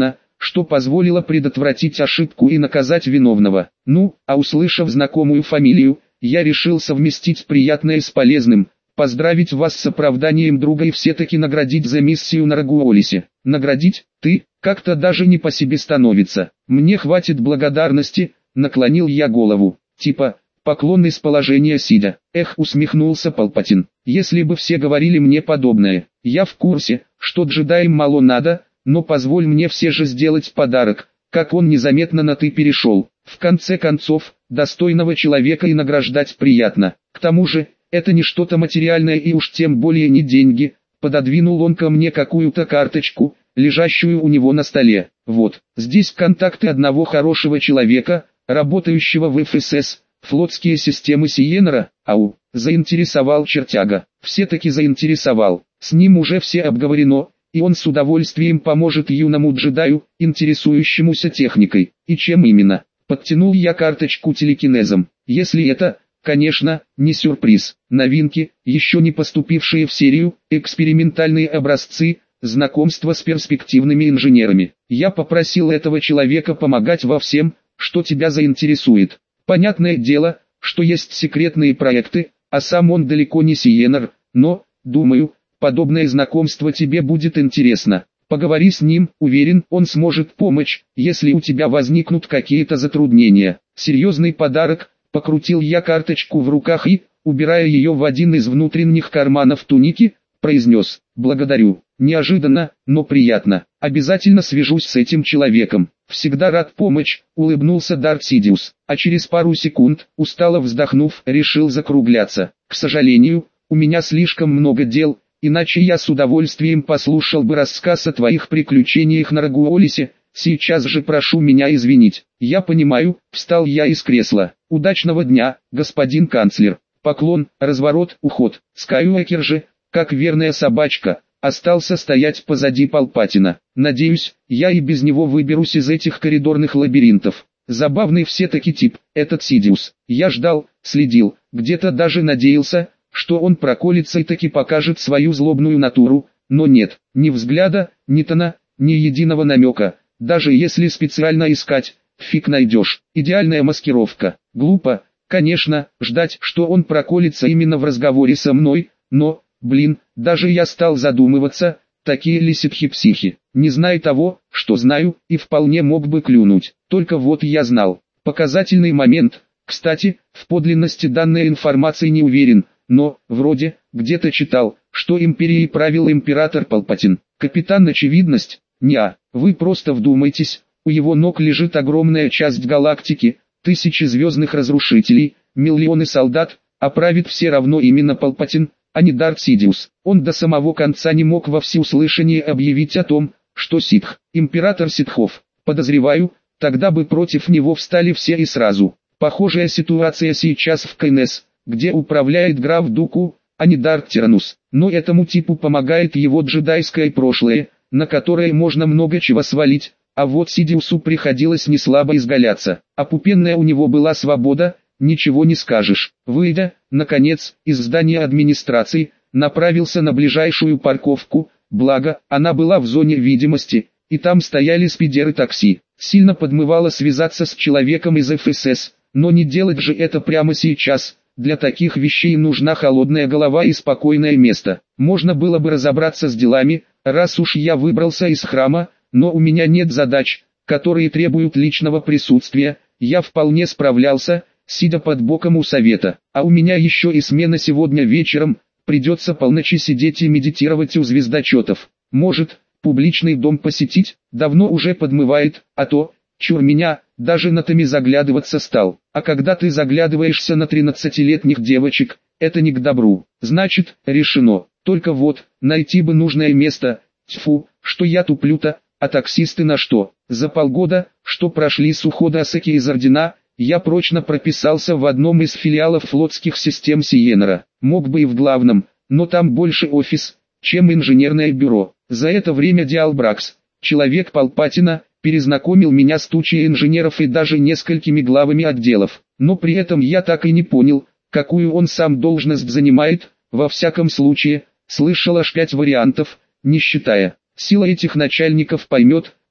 что позволило предотвратить ошибку и наказать виновного. Ну, а услышав знакомую фамилию, я решил совместить приятное с полезным, поздравить вас с оправданием друга и все-таки наградить за миссию на Рагуолисе. Наградить? Ты? Как-то даже не по себе становится. Мне хватит благодарности, наклонил я голову. Типа, поклон из положения сидя. Эх, усмехнулся Палпатин. Если бы все говорили мне подобное. Я в курсе, что джедаям мало надо, но позволь мне все же сделать подарок. Как он незаметно на «ты» перешел. В конце концов, достойного человека и награждать приятно. К тому же, это не что-то материальное и уж тем более не деньги. Пододвинул он ко мне какую-то карточку, лежащую у него на столе. Вот, здесь контакты одного хорошего человека, работающего в ФСС, флотские системы Сиенера. Ау, заинтересовал чертяга. Все-таки заинтересовал. С ним уже все обговорено, и он с удовольствием поможет юному джедаю, интересующемуся техникой. И чем именно? Подтянул я карточку телекинезом. Если это, конечно, не сюрприз. Новинки, еще не поступившие в серию, экспериментальные образцы, знакомство с перспективными инженерами. Я попросил этого человека помогать во всем, что тебя заинтересует. Понятное дело, что есть секретные проекты, а сам он далеко не Сиенер, но, думаю, подобное знакомство тебе будет интересно. Поговори с ним, уверен, он сможет помочь, если у тебя возникнут какие-то затруднения. Серьезный подарок, покрутил я карточку в руках и, убирая ее в один из внутренних карманов туники, произнес: «Благодарю, неожиданно, но приятно, обязательно свяжусь с этим человеком, всегда рад помочь», улыбнулся Дарт Сидиус, а через пару секунд, устало вздохнув, решил закругляться. «К сожалению, у меня слишком много дел, иначе я с удовольствием послушал бы рассказ о твоих приключениях на Рагуолисе, сейчас же прошу меня извинить». «Я понимаю», встал я из кресла. «Удачного дня, господин канцлер». Поклон, разворот, уход. Скайуокер же, как верная собачка, остался стоять позади Палпатина. Надеюсь, я и без него выберусь из этих коридорных лабиринтов. Забавный все-таки тип, этот Сидиус. Я ждал, следил, где-то даже надеялся, что он проколется и таки покажет свою злобную натуру, но нет, ни взгляда, ни тона, ни единого намека. Даже если специально искать, фиг найдешь. Идеальная маскировка. Глупо, конечно, ждать, что он проколется именно в разговоре со мной, но, блин, даже я стал задумываться, такие ли ситхи-психи. Не знаю того, что знаю, и вполне мог бы клюнуть. Только вот я знал. Показательный момент. Кстати, в подлинности данной информации не уверен, но, вроде, где-то читал, что империей правил император Палпатин. Капитан Очевидность? Неа, вы просто вдумайтесь, у его ног лежит огромная часть галактики, тысячи звездных разрушителей, миллионы солдат, а правит все равно именно Палпатин, а не Дарт Сидиус. Он до самого конца не мог во всеуслышание объявить о том, что ситх, император ситхов. Подозреваю, тогда бы против него встали все и сразу. Похожая ситуация сейчас в КНС, где управляет граф Дуку, а не Дарт Тиранус. Но этому типу помогает его джедайское прошлое, на которое можно много чего свалить, а вот Сидиусу приходилось неслабо изгаляться. Опупенная у него была свобода, ничего не скажешь. Выйдя, наконец, из здания администрации, направился на ближайшую парковку, благо, она была в зоне видимости, и там стояли спидеры такси. Сильно подмывало связаться с человеком из ФСС, но не делать же это прямо сейчас. Для таких вещей нужна холодная голова и спокойное место. Можно было бы разобраться с делами, раз уж я выбрался из храма, но у меня нет задач, которые требуют личного присутствия. Я вполне справлялся, сидя под боком у совета. А у меня еще и смена сегодня вечером, придется полночи сидеть и медитировать у звездочетов. Может, публичный дом посетить? Давно уже подмывает, а то, чур меня, даже на Томи заглядываться стал. А когда ты заглядываешься на 13-летних девочек, это не к добру. Значит, решено. Только вот, найти бы нужное место. Тьфу, что я туплю-то, а таксисты на что? За полгода, что прошли с ухода Асаки из Ордена, я прочно прописался в одном из филиалов флотских систем Сиенера. Мог бы и в главном, но там больше офис, чем инженерное бюро. За это время Диалбракс, человек Палпатина, перезнакомил меня с тучей инженеров и даже несколькими главами отделов. Но при этом я так и не понял, какую он сам должность занимает. Во всяком случае, слышал аж 5 вариантов, не считая. Сила этих начальников поймет,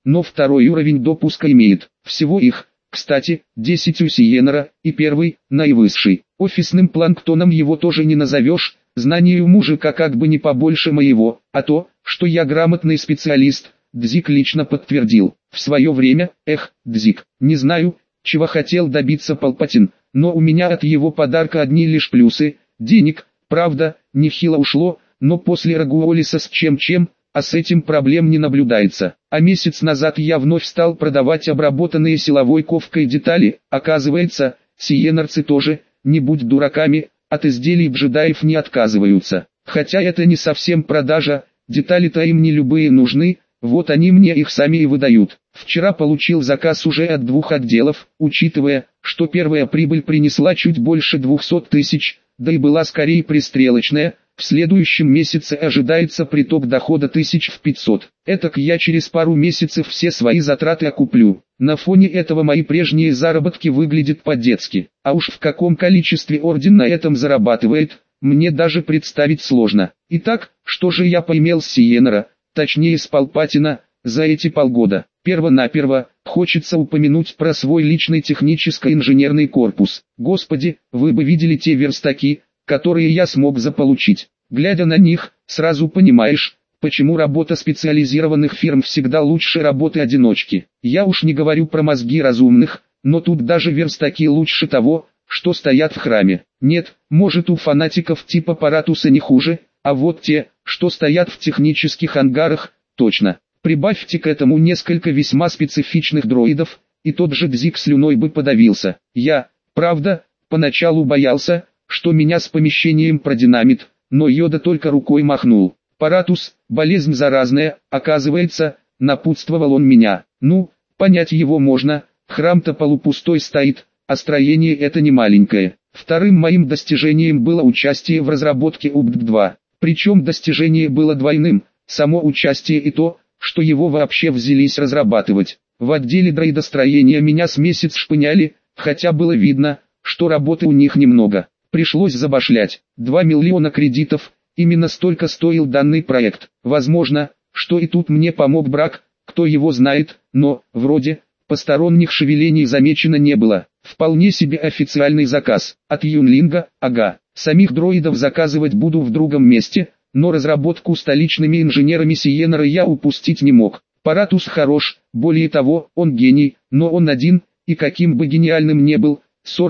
но второй уровень допуска имеет. Всего их, кстати, 10 у Сиенера, и первый, наивысший. Офисным планктоном его тоже не назовешь, знание у мужика как бы не побольше моего, а то, что я грамотный специалист, Дзик лично подтвердил. В свое время, Дзик, не знаю, чего хотел добиться Палпатин, но у меня от его подарка одни лишь плюсы. Денег, правда, нехило ушло, но после Рагуолиса с чем-чем, а с этим проблем не наблюдается. А месяц назад я вновь стал продавать обработанные силовой ковкой детали. Оказывается, сиенарцы тоже, не будь дураками, от изделий джедаев не отказываются. Хотя это не совсем продажа, детали-то им не любые нужны, вот они мне их сами и выдают. Вчера получил заказ уже от 2 отделов, учитывая, что первая прибыль принесла чуть больше 200 тысяч, да и была скорее пристрелочная. В следующем месяце ожидается приток дохода 1500. Этак я через пару месяцев все свои затраты окуплю. На фоне этого мои прежние заработки выглядят по-детски. А уж в каком количестве орден на этом зарабатывает, мне даже представить сложно. Итак, что же я поимел с Сиенера, точнее с Палпатина, за эти полгода? Перво-наперво, хочется упомянуть про свой личный техническо-инженерный корпус. Господи, вы бы видели те верстаки, которые я смог заполучить. Глядя на них, сразу понимаешь, почему работа специализированных фирм всегда лучше работы одиночки. Я уж не говорю про мозги разумных, но тут даже верстаки лучше того, что стоят в храме. Нет, может у фанатиков типа Паратуса не хуже, а вот те, что стоят в технических ангарах, точно. Прибавьте к этому несколько весьма специфичных дроидов, и тот же Дзик слюной бы подавился. Я, правда, поначалу боялся, что меня с помещением продинамит, но Йода только рукой махнул. Паратус, болезнь заразная, оказывается, напутствовал он меня. Ну, понять его можно, храм-то полупустой стоит, а строение это не маленькое. Вторым моим достижением было участие в разработке УБД-2. Причем достижение было двойным, само участие и то, что его вообще взялись разрабатывать. В отделе дроидостроения меня с месяц шпыняли, хотя было видно, что работы у них немного. Пришлось забашлять. 2 миллиона кредитов, именно столько стоил данный проект. Возможно, что и тут мне помог брак, кто его знает, но, вроде, посторонних шевелений замечено не было. Вполне себе официальный заказ. От Юнлинга, ага. Самих дроидов заказывать буду в другом месте, но разработку столичными инженерами Сиенера я упустить не мог. Паратус хорош, более того, он гений, но он один, и каким бы гениальным не был,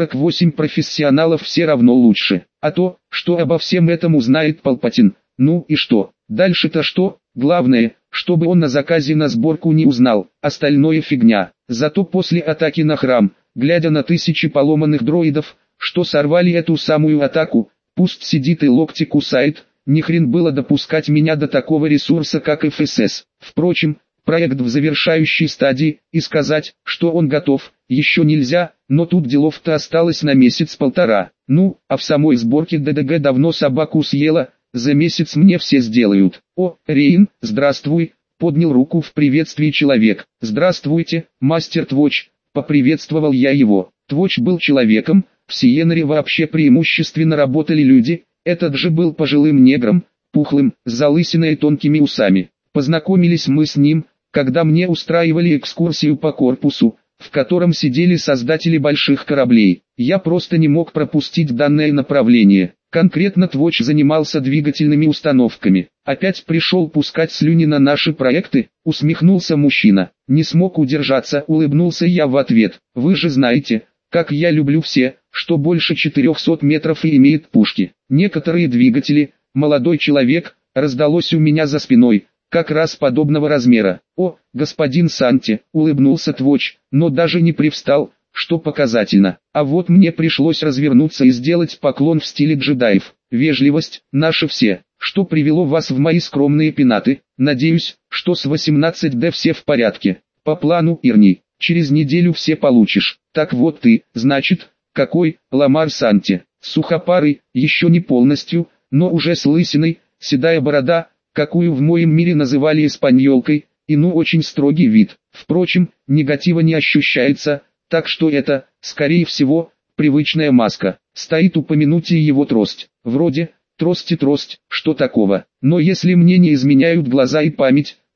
48 профессионалов все равно лучше. А то, что обо всем этом узнает Палпатин, ну и что? Дальше-то что? Главное, чтобы он на заказе на сборку не узнал, остальное фигня. Зато после атаки на храм, глядя на тысячи поломанных дроидов, что сорвали эту самую атаку, пусть сидит и локти кусает, ни хрен было допускать меня до такого ресурса как ФСС. Впрочем, проект в завершающей стадии, и сказать, что он готов, еще нельзя, но тут делов-то осталось на месяц-полтора. Ну, а в самой сборке ДДГ давно собаку съела, за месяц мне все сделают. О, Рейн, здравствуй, поднял руку в приветствии человек. Здравствуйте, мастер Твоч, поприветствовал я его. Твоч был человеком, в Сиенере вообще преимущественно работали люди, этот же был пожилым негром, пухлым, с залысиной и тонкими усами. Познакомились мы с ним, когда мне устраивали экскурсию по корпусу, в котором сидели создатели больших кораблей. Я просто не мог пропустить данное направление. Конкретно Твоч занимался двигательными установками. Опять пришел пускать слюни на наши проекты, усмехнулся мужчина. Не смог удержаться, улыбнулся я в ответ. Вы же знаете, как я люблю все, что больше 400 метров и имеет пушки. Некоторые двигатели, молодой человек, раздалось у меня за спиной, как раз подобного размера. О, господин Санти, улыбнулся Твоч, но даже не привстал, что показательно. А вот мне пришлось развернуться и сделать поклон в стиле джедаев. Вежливость – наше все. Что привело вас в мои скромные пенаты? Надеюсь, что с 18D все в порядке. По плану, Ирни, через неделю все получишь. Так вот ты, значит, какой, Ламар Санти, сухопарый, еще не полностью, но уже с лысиной, седая борода, какую в моем мире называли испаньолкой, и ну очень строгий вид. Впрочем, негатива не ощущается, так что это, скорее всего, привычная маска. Стоит упомянуть и его трость. Вроде, трость, что такого. Но если мне не изменяют глаза и память,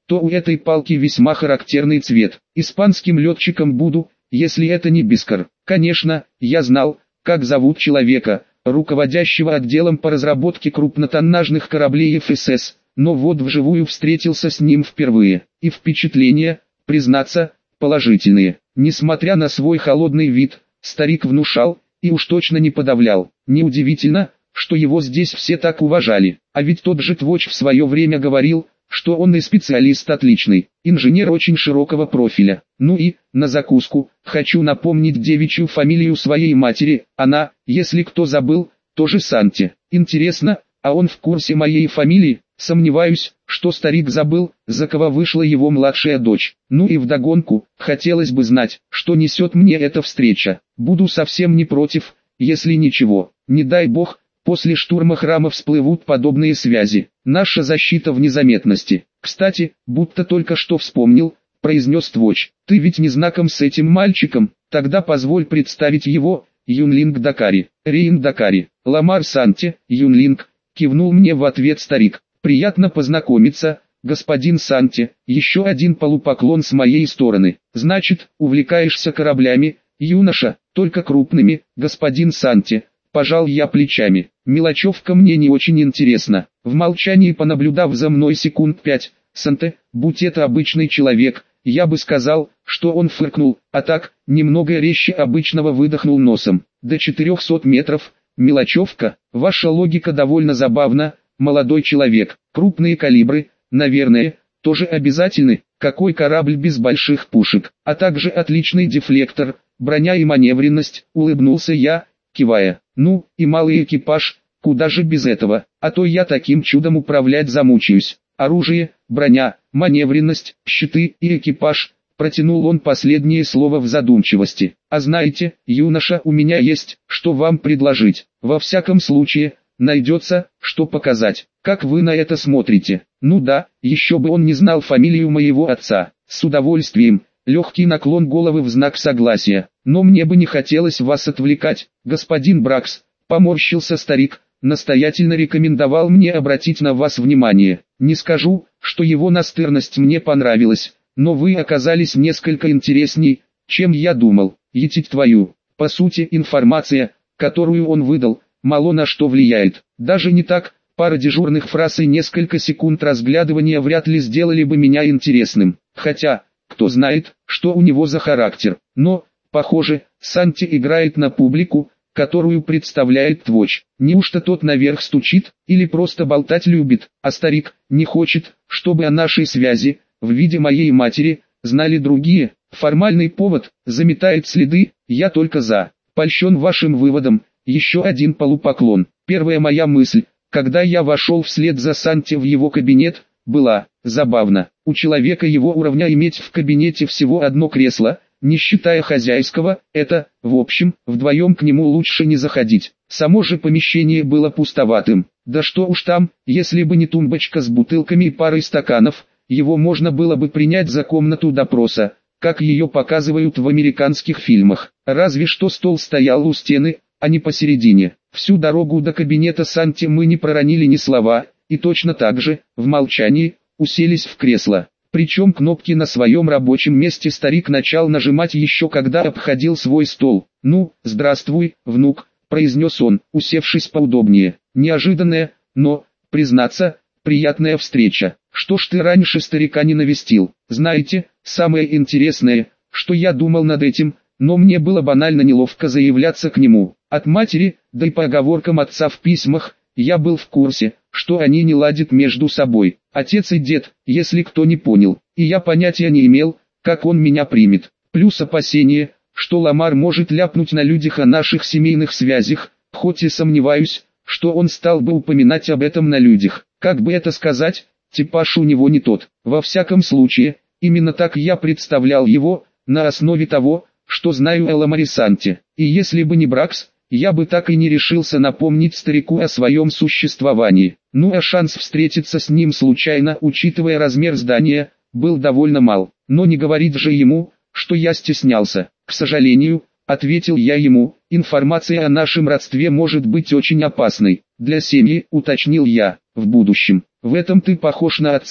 то у этой палки весьма характерный цвет. Испанским летчиком буду, если это не Бискар. Конечно, я знал, как зовут человека, руководящего отделом по разработке крупнотоннажных кораблей ФСС, но вот вживую встретился с ним впервые. И впечатления, признаться, положительные. Несмотря на свой холодный вид, старик внушал, и уж точно не подавлял. Неудивительно, что его здесь все так уважали. А ведь тот же Твоч в свое время говорил, что он и специалист отличный, инженер очень широкого профиля. Ну и, на закуску, хочу напомнить девичью фамилию своей матери, она, если кто забыл, тоже Санти. Интересно, а он в курсе моей фамилии? Сомневаюсь, что старик забыл, за кого вышла его младшая дочь. Ну и вдогонку, хотелось бы знать, что несет мне эта встреча. Буду совсем не против, если ничего, не дай бог, после штурма храма всплывут подобные связи. Наша защита в незаметности. Кстати, будто только что вспомнил, произнес Твоч. Ты ведь не знаком с этим мальчиком? Тогда позволь представить его, Юнлинг Дакари. Рейн Дакари. Ламар Санти, Юнлинг, кивнул мне в ответ старик. Приятно познакомиться, господин Санти. Еще один полупоклон с моей стороны. Значит, увлекаешься кораблями, юноша, только крупными, господин Санти. Пожал я плечами. Мелочевка мне не очень интересна. В молчании понаблюдав за мной секунд 5, Санте, будь это обычный человек, я бы сказал, что он фыркнул, а так, немного резче обычного выдохнул носом. До 400 метров, мелочевка, ваша логика довольно забавна, молодой человек. Крупные калибры, наверное, тоже обязательны. Какой корабль без больших пушек, а также отличный дефлектор, броня и маневренность, улыбнулся я, кивая. Ну, и малый экипаж, куда же без этого, а то я таким чудом управлять замучаюсь. Оружие, броня, маневренность, щиты и экипаж, протянул он последнее слово в задумчивости. А знаете, юноша, у меня есть, что вам предложить. Во всяком случае, найдется, что показать. Как вы на это смотрите? Ну да, еще бы он не знал фамилию моего отца. С удовольствием. Легкий наклон головы в знак согласия. Но мне бы не хотелось вас отвлекать, господин Бракс. Поморщился старик, настоятельно рекомендовал мне обратить на вас внимание. Не скажу, что его настырность мне понравилась, но вы оказались несколько интересней, чем я думал. Етить твою. По сути, информация, которую он выдал, мало на что влияет. Даже не так, пара дежурных фраз и несколько секунд разглядывания вряд ли сделали бы меня интересным. Хотя, кто знает, что у него за характер. Но, похоже, Санти играет на публику, которую представляет Твоч. Неужто тот наверх стучит, или просто болтать любит, а старик не хочет, чтобы о нашей связи, в виде моей матери, знали другие. Формальный повод, заметает следы, я только за. Польщен вашим выводом, еще один полупоклон. Первая моя мысль, когда я вошел вслед за Санти в его кабинет, была: забавно, у человека его уровня иметь в кабинете всего одно кресло, не считая хозяйского, это, в общем, вдвоем к нему лучше не заходить. Само же помещение было пустоватым. Да что уж там, если бы не тумбочка с бутылками и парой стаканов, его можно было бы принять за комнату допроса, как ее показывают в американских фильмах. Разве что стол стоял у стены, а не посередине. Всю дорогу до кабинета Санти мы не проронили ни слова, и точно так же, в молчании, уселись в кресло. Причем кнопки на своем рабочем месте старик начал нажимать еще когда обходил свой стол. «Ну, здравствуй, внук», — произнес он, усевшись поудобнее. Неожиданная, но, признаться, приятная встреча. Что ж ты раньше старика не навестил? Знаете, самое интересное, что я думал над этим, но мне было банально неловко заявляться к нему. От матери, да и по оговоркам отца в письмах, я был в курсе, что они не ладят между собой. Отец и дед, если кто не понял, и я понятия не имел, как он меня примет. Плюс опасение, что Ламар может ляпнуть на людях о наших семейных связях, хоть и сомневаюсь, что он стал бы упоминать об этом на людях. Как бы это сказать, типаж у него не тот. Во всяком случае, именно так я представлял его, на основе того, что знаю о Ламаре Санти. И если бы не Бракс, я бы так и не решился напомнить старику о своем существовании. Ну а шанс встретиться с ним случайно, учитывая размер здания, был довольно мал. Но не говорить же ему, что я стеснялся. К сожалению, ответил я ему, информация о нашем родстве может быть очень опасной. Для семьи, уточнил я, в будущем. В этом ты похож на отца,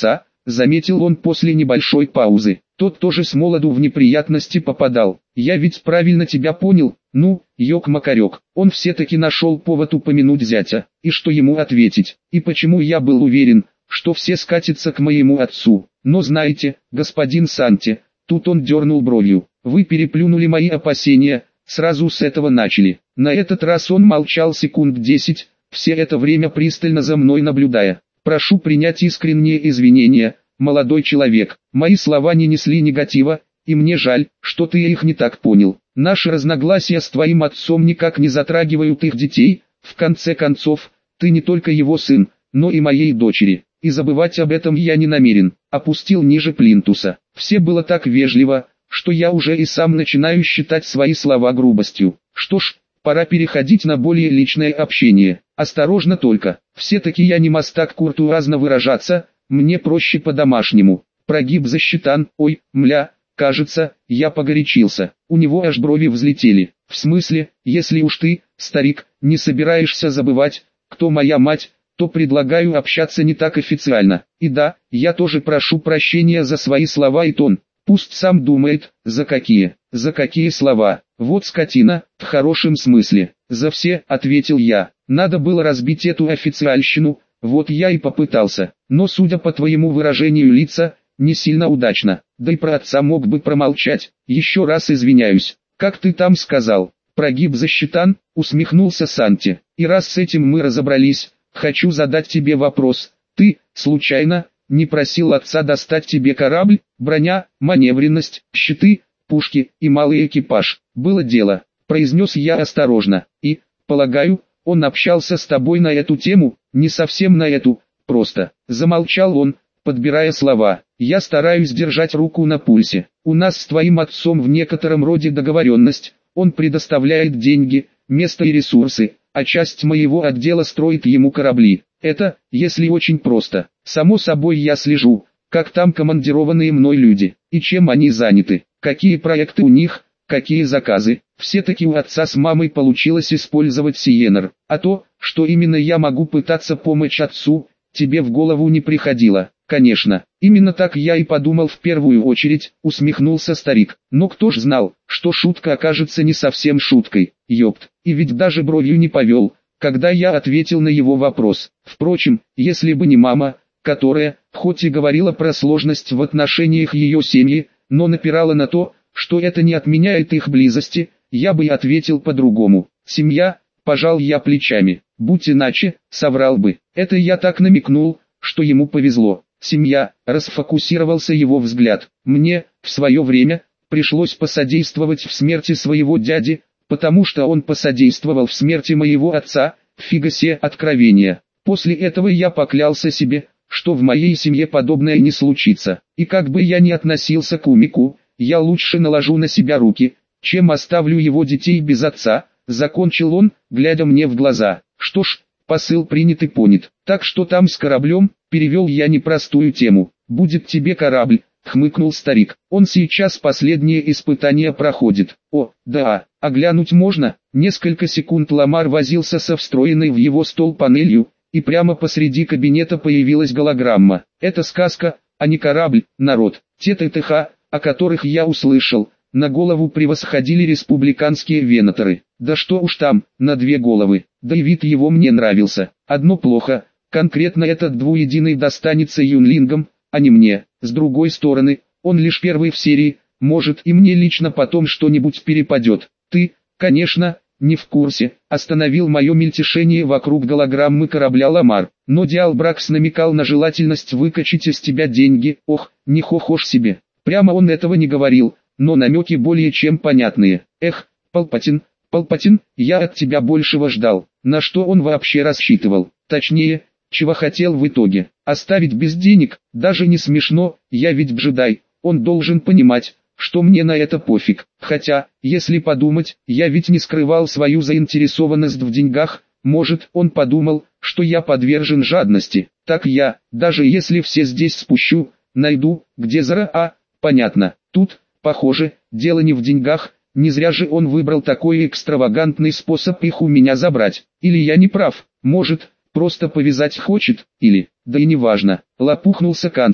заметил он после небольшой паузы. Тот тоже с молоду в неприятности попадал. Я ведь правильно тебя понял? Ну, ёк-макарёк. Он все-таки нашел повод упомянуть зятя. И что ему ответить? И почему я был уверен, что все скатятся к моему отцу? Но знаете, господин Санти, тут он дернул бровью. Вы переплюнули мои опасения, сразу с этого начали. На этот раз он молчал секунд 10, все это время пристально за мной наблюдая. Прошу принять искренние извинения, молодой человек. Мои слова не несли негатива, и мне жаль, что ты их не так понял. Наши разногласия с твоим отцом никак не затрагивают их детей. В конце концов, ты не только его сын, но и моей дочери. И забывать об этом я не намерен. Опустил ниже плинтуса. Все было так вежливо, что я уже и сам начинаю считать свои слова грубостью. Что ж, пора переходить на более личное общение. Осторожно только, все-таки я не мастак куртуазно выражаться, мне проще по-домашнему. Прогиб защитан, ой, мля, кажется, я погорячился. У него аж брови взлетели. В смысле, если уж ты, старик, не собираешься забывать, кто моя мать, то предлагаю общаться не так официально. И да, я тоже прошу прощения за свои слова и тон. Пусть сам думает, за какие слова. Вот скотина, в хорошем смысле. За все, ответил я. Надо было разбить эту официальщину, вот я и попытался. Но судя по твоему выражению лица, не сильно удачно. Да и про отца мог бы промолчать. Еще раз извиняюсь. Как ты там сказал? Прогиб защитан, усмехнулся Санти. И раз с этим мы разобрались, хочу задать тебе вопрос. Ты, случайно, не просил отца достать тебе корабль, броня, маневренность, щиты, пушки и малый экипаж? Было дело, произнес я осторожно. И, полагаю, он общался с тобой на эту тему? Не совсем на эту, просто. Замолчал он, подбирая слова. Я стараюсь держать руку на пульсе. У нас с твоим отцом в некотором роде договоренность. Он предоставляет деньги, место и ресурсы, а часть моего отдела строит ему корабли. Это, если очень просто. Само собой я слежу, как там командированные мной люди, и чем они заняты, какие проекты у них, какие заказы. Все-таки у отца с мамой получилось использовать Сиенер. А то, что именно я могу пытаться помочь отцу, тебе в голову не приходило. Конечно, именно так я и подумал в первую очередь, усмехнулся старик. Но кто ж знал, что шутка окажется не совсем шуткой, ёпт. И ведь даже бровью не повел, когда я ответил на его вопрос. Впрочем, если бы не мама, которая, хоть и говорила про сложность в отношениях ее семьи, но напирала на то, что это не отменяет их близости, я бы и ответил по-другому. Семья, пожал я плечами. Будь иначе, соврал бы. Это я так намекнул, что ему повезло. Семья, расфокусировался его взгляд. Мне, в свое время, пришлось посодействовать в смерти своего дяди, потому что он посодействовал в смерти моего отца. Фига себе откровение. После этого я поклялся себе, что в моей семье подобное не случится. И как бы я ни относился к Умику, я лучше наложу на себя руки, чем оставлю его детей без отца, закончил он, глядя мне в глаза. Что ж, посыл принят и понят. Так что там с кораблем, перевел я непростую тему. Будет тебе корабль, хмыкнул старик. Он сейчас последнее испытание проходит. О, да, а глянуть можно? Несколько секунд Ламар возился со встроенной в его стол панелью, и прямо посреди кабинета появилась голограмма. Это сказка, а не корабль, народ. Те ТТХ, о которых я услышал, на голову превосходили республиканские венаторы. Да что уж там, на 2 головы. Да и вид его мне нравился. Одно плохо, конкретно этот двуединый достанется юнлингам, а не мне. С другой стороны, он лишь первый в серии, может и мне лично потом что-нибудь перепадет. Ты, конечно, не в курсе, остановил мое мельтешение вокруг голограммы корабля Ламар. Но Диалбракс намекал на желательность выкачать из тебя деньги. Ох, не хохошь себе. Прямо он этого не говорил, но намеки более чем понятные. Эх, Палпатин, я от тебя большего ждал. На что он вообще рассчитывал? Точнее, чего хотел в итоге? Оставить без денег? Даже не смешно, я ведь джедай. Он должен понимать, что мне на это пофиг. Хотя, если подумать, я ведь не скрывал свою заинтересованность в деньгах. Может, он подумал, что я подвержен жадности. Так я, даже если все здесь спущу, найду, где Зара, понятно. Тут, похоже, дело не в деньгах. Не зря же он выбрал такой экстравагантный способ их у меня забрать. Или я не прав, может, просто повязать хочет, или, да и неважно. Лопухнулся канцлер,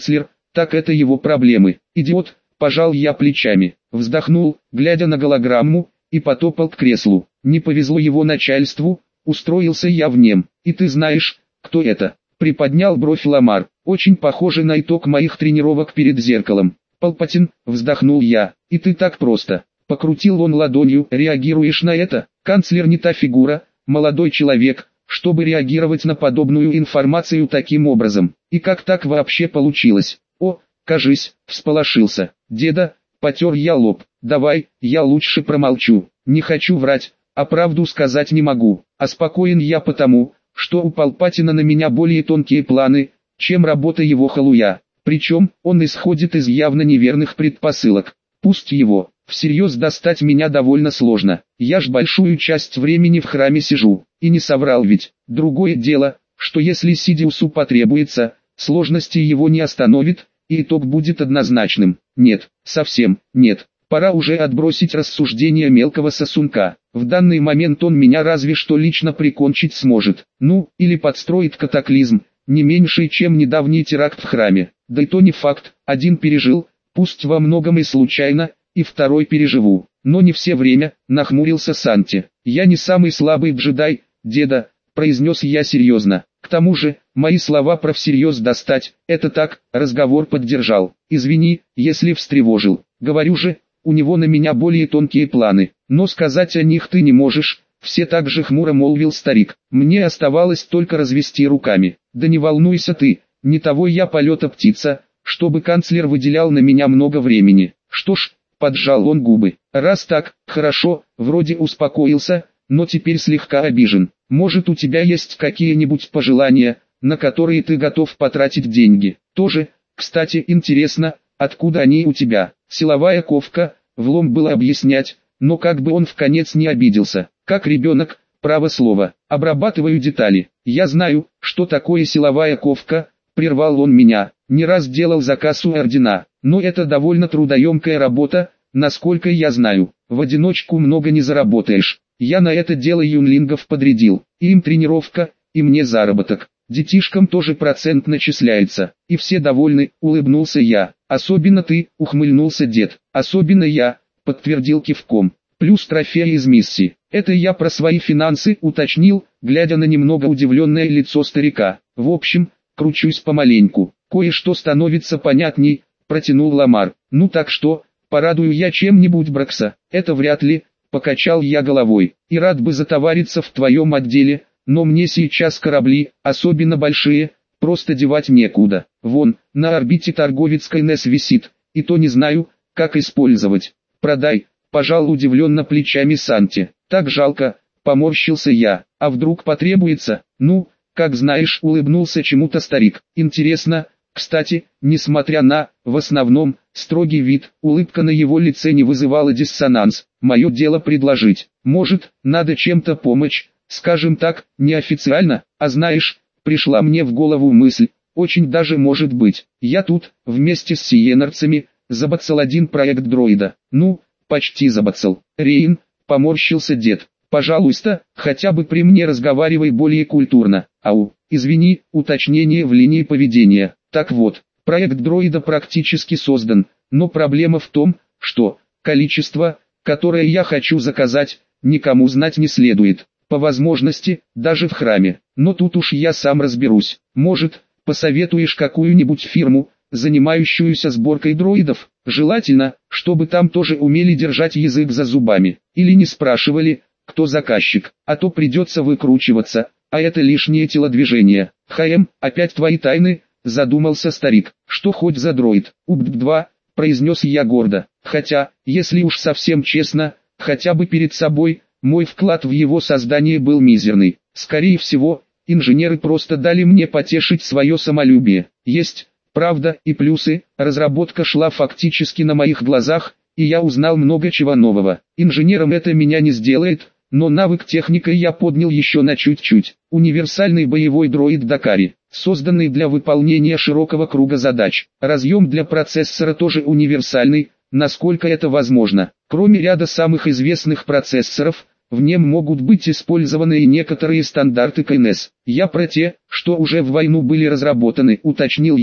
так это его проблемы. Идиот, пожал я плечами, вздохнул, глядя на голограмму, и потопал к креслу. Не повезло его начальству, устроился я в нем. И ты знаешь, кто это? Приподнял бровь Ламар. Очень похоже на итог моих тренировок перед зеркалом. Палпатин, вздохнул я. И ты так просто. Покрутил он ладонью. Реагируешь на это? Канцлер не та фигура, молодой человек, чтобы реагировать на подобную информацию таким образом. И как так вообще получилось? О, кажись, всполошился. Деда, потер я лоб. Давай, я лучше промолчу. Не хочу врать, а правду сказать не могу. А спокоен я потому, что у Палпатина на меня более тонкие планы, чем работа его халуя. Причем, он исходит из явно неверных предпосылок. Пусть его, всерьез достать меня довольно сложно. Я ж большую часть времени в храме сижу. И не соврал ведь. Другое дело, что если Сидиусу потребуется, сложности его не остановит, и итог будет однозначным. Нет, совсем нет. Пора уже отбросить рассуждения мелкого сосунка. В данный момент он меня разве что лично прикончить сможет. Ну, или подстроит катаклизм, не меньший, чем недавний теракт в храме. Да и то не факт, один пережил, пусть во многом и случайно, и второй переживу. Но не все время, нахмурился Санти. Я не самый слабый джедай, деда, произнес я серьезно. К тому же, мои слова про всерьез достать, это так, разговор поддержал. Извини, если встревожил. Говорю же, у него на меня более тонкие планы, но сказать о них ты не можешь, все так же хмуро молвил старик. Мне оставалось только развести руками. Да не волнуйся ты, не того я полета птица, чтобы канцлер выделял на меня много времени. Что ж, поджал он губы. Раз так, хорошо, вроде успокоился, но теперь слегка обижен. Может, у тебя есть какие-нибудь пожелания, на которые ты готов потратить деньги? Тоже, кстати, интересно, откуда они у тебя? Силовая ковка, влом было объяснять, но как бы он вконец не обиделся. Как ребенок, право слово, обрабатываю детали. Я знаю, что такое силовая ковка, прервал он меня. Не раз делал заказ у ордена, но это довольно трудоемкая работа, насколько я знаю. В одиночку много не заработаешь. Я на это дело юнлингов подрядил, и им тренировка, и мне заработок. Детишкам тоже процент начисляется, и все довольны, улыбнулся я. Особенно ты, ухмыльнулся дед. Особенно я, подтвердил кивком. Плюс трофеи из миссии. Это я про свои финансы уточнил, глядя на немного удивленное лицо старика. В общем, кручусь помаленьку. Кое-что становится понятней, протянул Ламар. Ну так что, порадую я чем-нибудь Бракса? Это вряд ли, покачал я головой. И рад бы затовариться в твоем отделе, но мне сейчас корабли, особенно большие, просто девать некуда. Вон, на орбите торговец Кайнес висит, и то не знаю, как использовать. Продай, пожал удивленно плечами Санти. Так жалко, поморщился я. А вдруг потребуется? Ну, как знаешь, улыбнулся чему-то старик. Интересно, кстати, несмотря на, в основном, строгий вид, улыбка на его лице не вызывала диссонанс. Мое дело предложить. Может, надо чем-то помочь, скажем так, неофициально, а знаешь, пришла мне в голову мысль, очень даже может быть. Я тут, вместе с сиенарцами, забацал один проект дроида. Ну, почти забацал. Рейн, поморщился дед. Пожалуйста, хотя бы при мне разговаривай более культурно. Ау, извини, уточнение в линии поведения. Так вот, проект дроида практически создан, но проблема в том, что количество, которое я хочу заказать, никому знать не следует. По возможности, даже в храме. Но тут уж я сам разберусь. Может, посоветуешь какую-нибудь фирму, занимающуюся сборкой дроидов? Желательно, чтобы там тоже умели держать язык за зубами. Или не спрашивали, кто заказчик, а то придется выкручиваться, а это лишнее телодвижение. Опять твои тайны, задумался старик. Что хоть за дроид? УБД-2, произнес я гордо. Хотя, если уж совсем честно, хотя бы перед собой, мой вклад в его создание был мизерный. Скорее всего, инженеры просто дали мне потешить свое самолюбие. Есть, правда, и плюсы, разработка шла фактически на моих глазах, и я узнал много чего нового. Инженером это меня не сделает, но навык техника я поднял еще на чуть-чуть. Универсальный боевой дроид Дакари, созданный для выполнения широкого круга задач. Разъем для процессора тоже универсальный, насколько это возможно. Кроме ряда самых известных процессоров, в нем могут быть использованы и некоторые стандарты КНС. Я про те, что уже в войну были разработаны, уточнил я.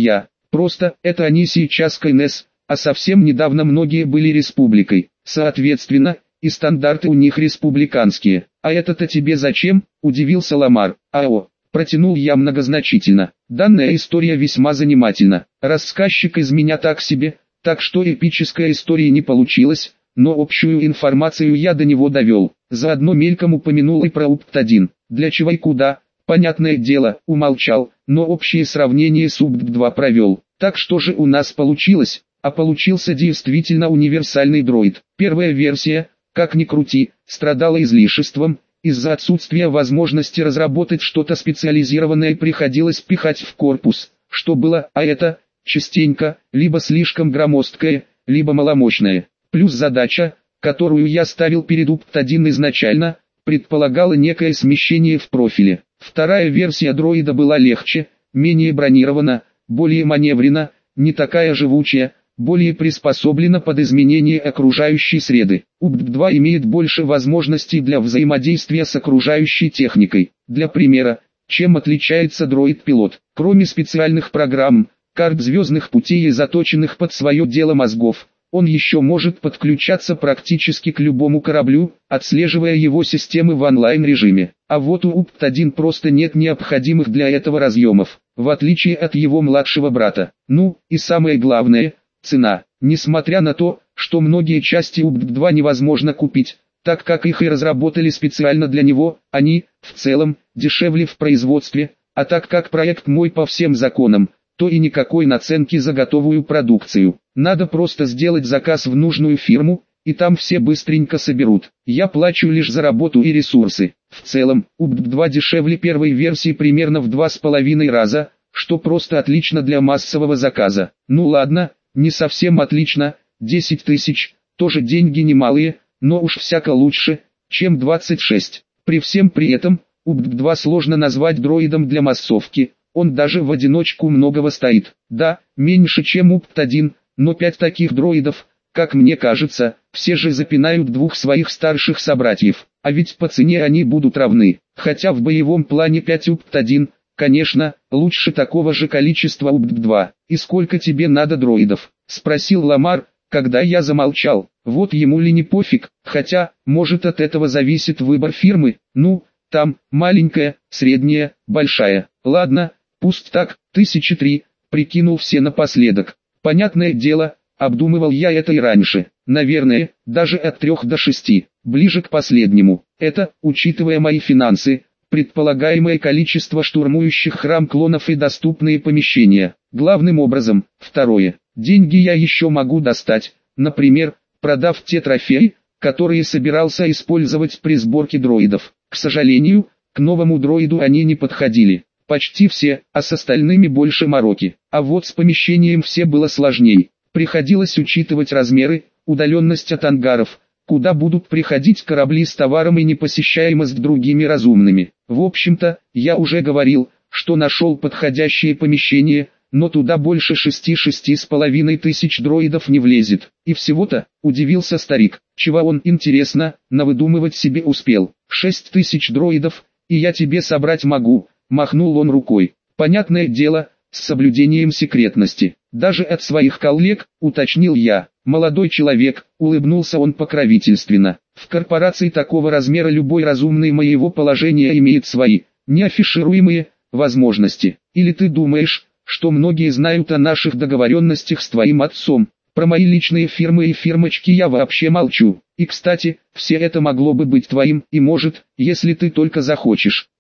Просто, это они сейчас КНС, а совсем недавно многие были республикой. Соответственно, и стандарты у них республиканские. А это-то тебе зачем? Удивился Ламар. АО. Протянул я многозначительно. Данная история весьма занимательна. Рассказчик из меня так себе, так что эпическая история не получилась, но общую информацию я до него довел. Заодно мельком упомянул и про УПТ-1. Для чего и куда, понятное дело, умолчал, но общее сравнение с УПТ-2 провел. Так что же у нас получилось? А получился действительно универсальный дроид. Первая версия, как ни крути, страдала излишеством. Из-за отсутствия возможности разработать что-то специализированное приходилось пихать в корпус, что было, а это, частенько, либо слишком громоздкое, либо маломощное. Плюс задача, которую я ставил перед УПТ-1 изначально, предполагала некое смещение в профиле. Вторая версия дроида была легче, менее бронирована, более маневрена, не такая живучая, более приспособлена под изменение окружающей среды. УПТ-2 имеет больше возможностей для взаимодействия с окружающей техникой. Для примера, чем отличается дроид-пилот? Кроме специальных программ, карт звездных путей и заточенных под свое дело мозгов, он еще может подключаться практически к любому кораблю, отслеживая его системы в онлайн-режиме. А вот у УПТ-1 просто нет необходимых для этого разъемов, в отличие от его младшего брата. Ну, и самое главное – цена. Несмотря на то, что многие части УПТ-2 невозможно купить, так как их и разработали специально для него, они, в целом, дешевле в производстве, а так как проект мой по всем законам, то и никакой наценки за готовую продукцию. Надо просто сделать заказ в нужную фирму, и там все быстренько соберут. Я плачу лишь за работу и ресурсы. В целом, УПТ-2 дешевле первой версии примерно в 2,5 раза, что просто отлично для массового заказа. Ну ладно, не совсем отлично, 10 тысяч, тоже деньги немалые, но уж всяко лучше, чем 26. При всем при этом, УПТ-2 сложно назвать дроидом для массовки, он даже в одиночку многого стоит. Да, меньше чем УПТ-1, но 5 таких дроидов, как мне кажется, все же запинают двух своих старших собратьев, а ведь по цене они будут равны. Хотя в боевом плане 5 УПТ-1, конечно, лучше такого же количества УПТ-2. «И сколько тебе надо дроидов?» – спросил Ламар, когда я замолчал. Вот ему ли не пофиг, хотя, может, от этого зависит выбор фирмы. Ну, там, маленькая, средняя, большая. Ладно, пусть так, 1003, прикинул все напоследок. Понятное дело, обдумывал я это и раньше. Наверное, даже от 3 до 6, ближе к последнему. Это, учитывая мои финансы, предполагаемое количество штурмующих храм клонов и доступные помещения. Главным образом, второе. Деньги я еще могу достать, например, продав те трофеи, которые собирался использовать при сборке дроидов. К сожалению, к новому дроиду они не подходили. Почти все, а с остальными больше мороки. А вот с помещением все было сложней. Приходилось учитывать размеры, удаленность от ангаров, куда будут приходить корабли с товаром и непосещаемость другими разумными. В общем-то, я уже говорил, что нашел подходящее помещение, но туда больше 6,5 тысяч дроидов не влезет. И всего-то, удивился старик, чего он, интересно, навыдумывать себе успел. 6 тысяч дроидов, и я тебе собрать могу, махнул он рукой. Понятное дело, с соблюдением секретности. Даже от своих коллег, уточнил я. Молодой человек, улыбнулся он покровительственно. В корпорации такого размера любой разумный моего положения имеет свои, неафишируемые, возможности. Или ты думаешь, что многие знают о наших договоренностях с твоим отцом? Про мои личные фирмы и фирмочки я вообще молчу. И кстати, все это могло бы быть твоим, и может, если ты только захочешь.